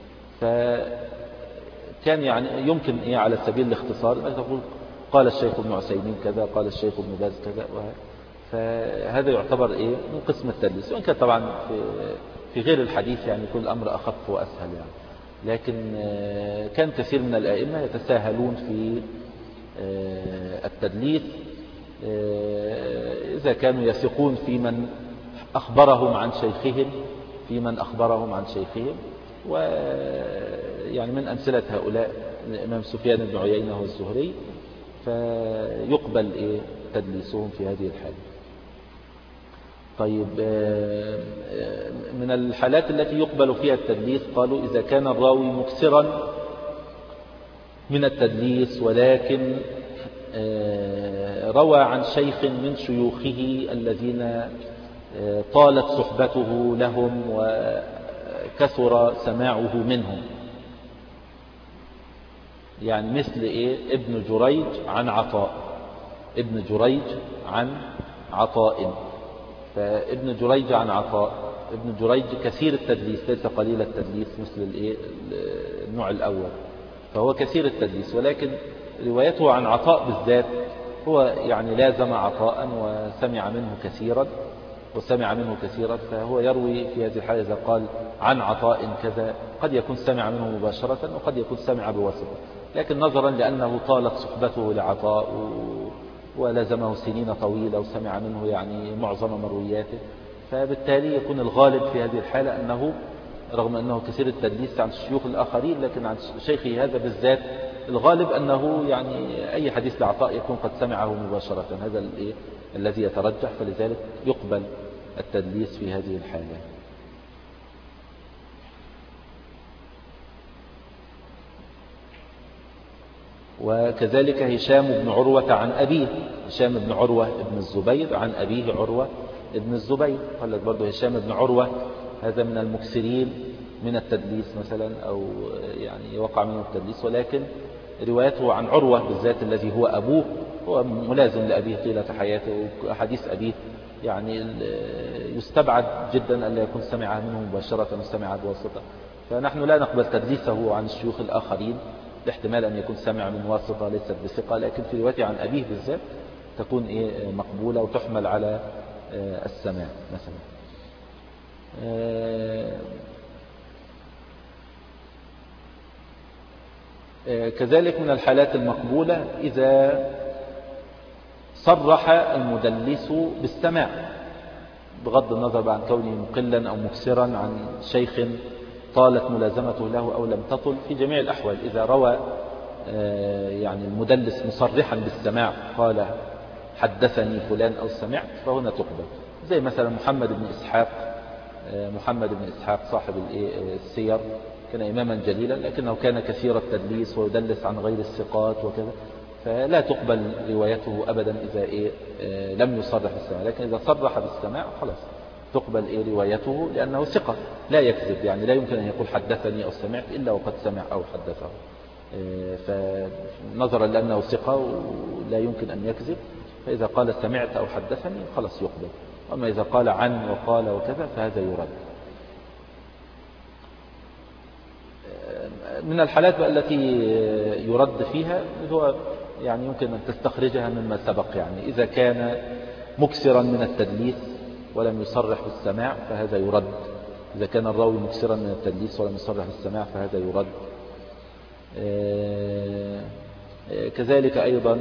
فكان يعني يمكن إيه على سبيل الاختصار أن تقول قال الشيخ ابن عثيمين كذا، قال الشيخ ابن باز كذا، فهذا يعتبر إيه من قسم التدليس، وإن كان طبعا في في غير الحديث يعني يكون الأمر أخف وأسهل يعني. لكن كان كثير من الأئمة يتساهلون في التدليس إذا كانوا يثقون في من أخبرهم عن شيخهم في من أخبرهم عن شيخهم. ويعني من أمثلة هؤلاء الإمام سفيان بن عيينة والزهري، فيقبل إيه تدليسهم في هذه الحالة. طيب من الحالات التي يقبل فيها التدليس قالوا إذا كان الراوي مكسرا من التدليس ولكن روى عن شيخ من شيوخه الذين طالت صحبته لهم وكثر سماعه منهم، يعني مثل إيه ابن جريج عن عطاء ابن جريج عن عطاء فابن جريج عن عطاء ابن جريج كثير التدليس ليس قليل التدليس مثل الإيه النوع الأول، فهو كثير التدليس ولكن روايته عن عطاء بالذات هو يعني لازم عطاء وسمع منه كثيرا وسمع منه كثيرا فهو يروي في هذه الحالة إذا قال عن عطاء كذا قد يكون سمع منه مباشرة وقد يكون سمع بواسطة، لكن نظرا لأنه طالت صحبته لعطاء ولزمه سنين طويلة وسمع منه يعني معظم مروياته، فبالتالي يكون الغالب في هذه الحالة أنه رغم أنه كثير التدليس عن الشيوخ الآخرين لكن عن شيخه هذا بالذات الغالب أنه يعني أي حديث لعطاء يكون قد سمعه مباشرة، هذا الإيه الذي يترجح، فلذلك يقبل التدليس في هذه الحالة. وكذلك هشام بن عروة عن أبيه هشام بن عروة ابن الزبير عن أبيه عروة ابن الزبير، قال لك برضه هشام بن عروة هذا من المكسرين من التدليس مثلا أو يعني وقع منه التدليس، ولكن روايته عن عروة بالذات الذي هو أبوه هو ملازم لأبيه طيلة حياته، وحديث أبيه يعني يستبعد جدا أن لا يكون سمعها منه مباشرة وسمعها بواسطة، فنحن لا نقبل تدليسه عن الشيوخ الآخرين لاحتمال أن يكون سمع من واسطة ليست بثقة، لكن في روايته عن أبيه بالذات تكون إيه مقبولة وتحمل على السماع مثلا. كذلك من الحالات المقبولة إذا صرح المدلس بالسماع بغض النظر عن كونه مقلا أو مكسرا عن شيخ طالت ملازمته له أو لم تطل، في جميع الأحوال إذا روى يعني المدلس مصرحا بالسماع قال حدثني فلان أو سمعت فهنا تقبل، زي مثلا محمد بن إسحاق محمد بن إسحاق صاحب السير كان إماما جليلا لكنه كان كثير التدليس ويدلس عن غير الثقات وكذا، فلا تقبل روايته أبدا إذا إيه لم يصرح بالسماع، لكن إذا صرح بالسماع خلاص تقبل إيه روايته لأنه ثقة لا يكذب، يعني لا يمكن أن يقول حدثني أو سمعت إلا وقد سمع أو حدثه، فنظرا لأنه ثقة ولا يمكن أن يكذب فإذا قال سمعت أو حدثني خلاص يقبل، أما إذا قال عن وقال وكذا فهذا يرد. من الحالات التي يرد فيها هو يعني يمكن أن تستخرجها مما سبق، يعني إذا كان مكسرا من التدليس ولم يصرح بالسماع فهذا يرد، إذا كان الراوي مكسرا من التدليس ولم يصرح بالسماع فهذا يرد. كذلك أيضا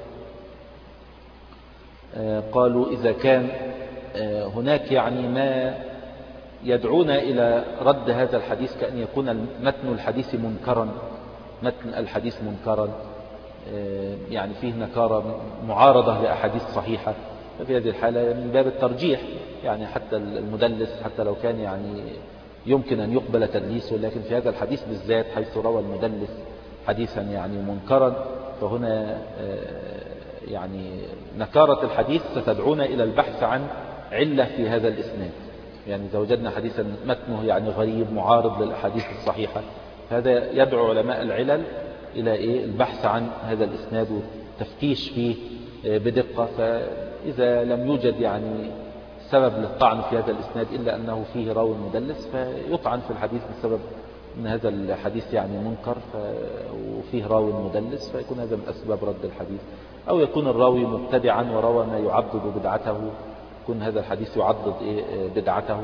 قالوا إذا كان هناك يعني ما يدعونا إلى رد هذا الحديث كأن يكون متن الحديث منكرا متن الحديث منكرا يعني فيه نكارة معارضة لأحاديث صحيحة، ففي هذه الحالة من باب الترجيح يعني حتى المدلس حتى لو كان يعني يمكن أن يقبل تدليسه، لكن في هذا الحديث بالذات حيث روى المدلس حديثا يعني منكرا فهنا يعني نكارة الحديث ستدعونا إلى البحث عن علة في هذا الإسناد، يعني إذا وجدنا حديثا متنه يعني غريب معارض للأحاديث الصحيحة فهذا يدعو علماء العلل إلى إيه البحث عن هذا الإسناد والتفتيش فيه بدقة، فإذا لم يوجد يعني سبب للطعن في هذا الإسناد إلا أنه فيه راوي مدلس فيطعن في الحديث بسبب أن هذا الحديث يعني منكر وفيه راوي مدلس فيكون هذا من أسباب رد الحديث، أو يكون الراوي مبتدعا وروى ما يعضد بدعته يكون هذا الحديث يعضد بدعته،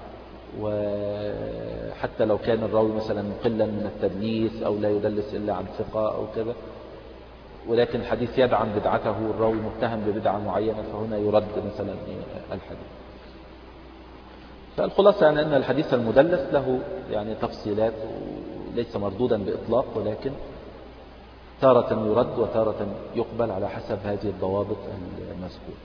وحتى لو كان الراوي مثلا مقلا من التدليس أو لا يدلس إلا عن ثقة أو كذا، ولكن الحديث يدعم بدعته والراوي متهم ببدعة معينة، فهنا يرد مثلا الحديث. فالخلاصة يعني أن الحديث المدلس له يعني تفصيلات وليس مردودا بإطلاق، ولكن تارة يرد وتارة يقبل على حسب هذه الضوابط المذكورة.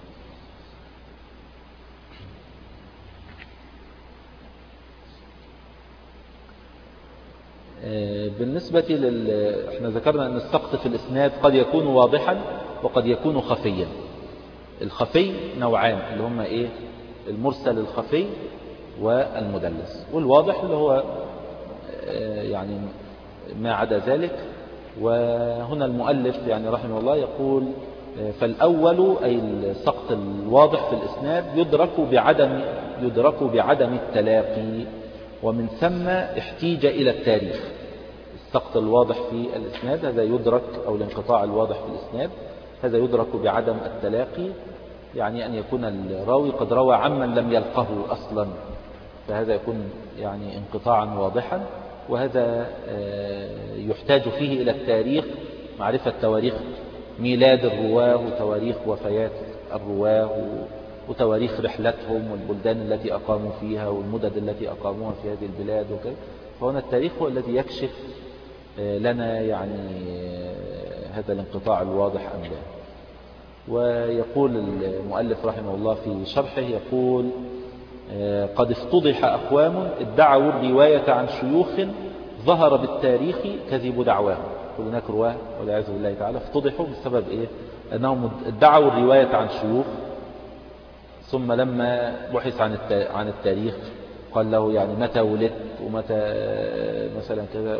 بالنسبة لل... احنا ذكرنا أن السقط في الإسناد قد يكون واضحا وقد يكون خفيا. الخفي نوعان اللي هم إيه؟ المرسل الخفي والمدلس، والواضح اللي هو يعني ما عدا ذلك. وهنا المؤلف يعني رحمه الله يقول فالأول أي السقط الواضح في الإسناد يدرك بعدم يدرك بعدم التلاقي، ومن ثم احتيج إلى التاريخ. السقط الواضح في الإسناد هذا يدرك، أو الانقطاع الواضح في الإسناد هذا يدرك بعدم التلاقي، يعني أن يكون الراوي قد روى عمن لم يلقه أصلا، فهذا يكون يعني انقطاعا واضحا. وهذا يحتاج فيه إلى التاريخ، معرفة تواريخ ميلاد الرواه وتواريخ وفيات الرواه وتواريخ رحلتهم والبلدان التي أقاموا فيها والمدد التي أقاموها في هذه البلاد وكذا. فهنا التاريخ هو الذي يكشف لنا يعني هذا الانقطاع الواضح أم لا. ويقول المؤلف رحمه الله في شرحه يقول قد افتضح أقوام ادعوا الرواية عن شيوخ ظهر بالتاريخ كذب دعواهم. كل هناك رواه والعياذ بالله تعالى افتضحوا بسبب إيه؟ أنهم ادعوا الرواية عن شيوخ، ثم لما بحث عن عن التاريخ قال له يعني متى ولدت ومتى مثلا كذا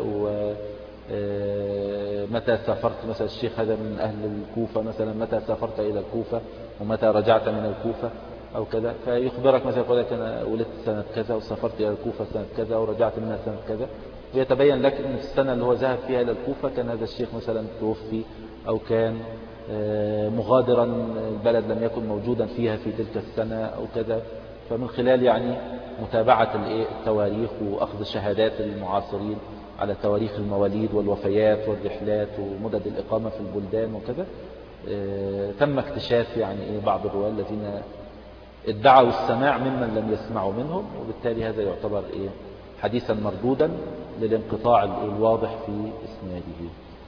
ومتى سافرت، مثلا الشيخ هذا من أهل الكوفة مثلا، متى سافرت إلى الكوفة ومتى رجعت من الكوفة أو كذا، فيخبرك مثلا يقول لك أنا ولدت سنة كذا وسافرت إلى الكوفة سنة كذا ورجعت منها سنة كذا، ويتبين لك أن في السنة اللي هو ذهب فيها إلى الكوفة كان هذا الشيخ مثلا توفي أو كان مغادرا البلد لم يكن موجودا فيها في تلك السنة أو كذا. فمن خلال يعني متابعة التواريخ وأخذ شهادات المعاصرين على تواريخ المواليد والوفيات والرحلات ومدد الإقامة في البلدان وكذا، تم اكتشاف يعني بعض الرواة الذين ادعوا السماع ممن لم يسمعوا منهم، وبالتالي هذا يعتبر إيه؟ حديثا مردودا للانقطاع الواضح في إسناده.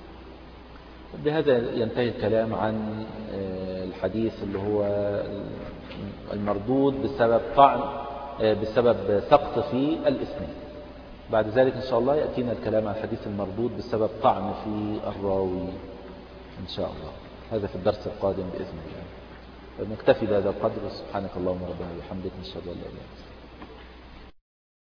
بهذا ينتهي الكلام عن الحديث اللي هو المردود بسبب طعن بسبب سقط في الإسناد. بعد ذلك إن شاء الله يأتينا الكلام عن الحديث المردود بسبب طعن في الراوي إن شاء الله. هذا في الدرس القادم بإذن الله. نكتفي بهذا القدر. سبحانك اللهم ربنا وبحمدك، نشهد أن لا إله إلا أنت.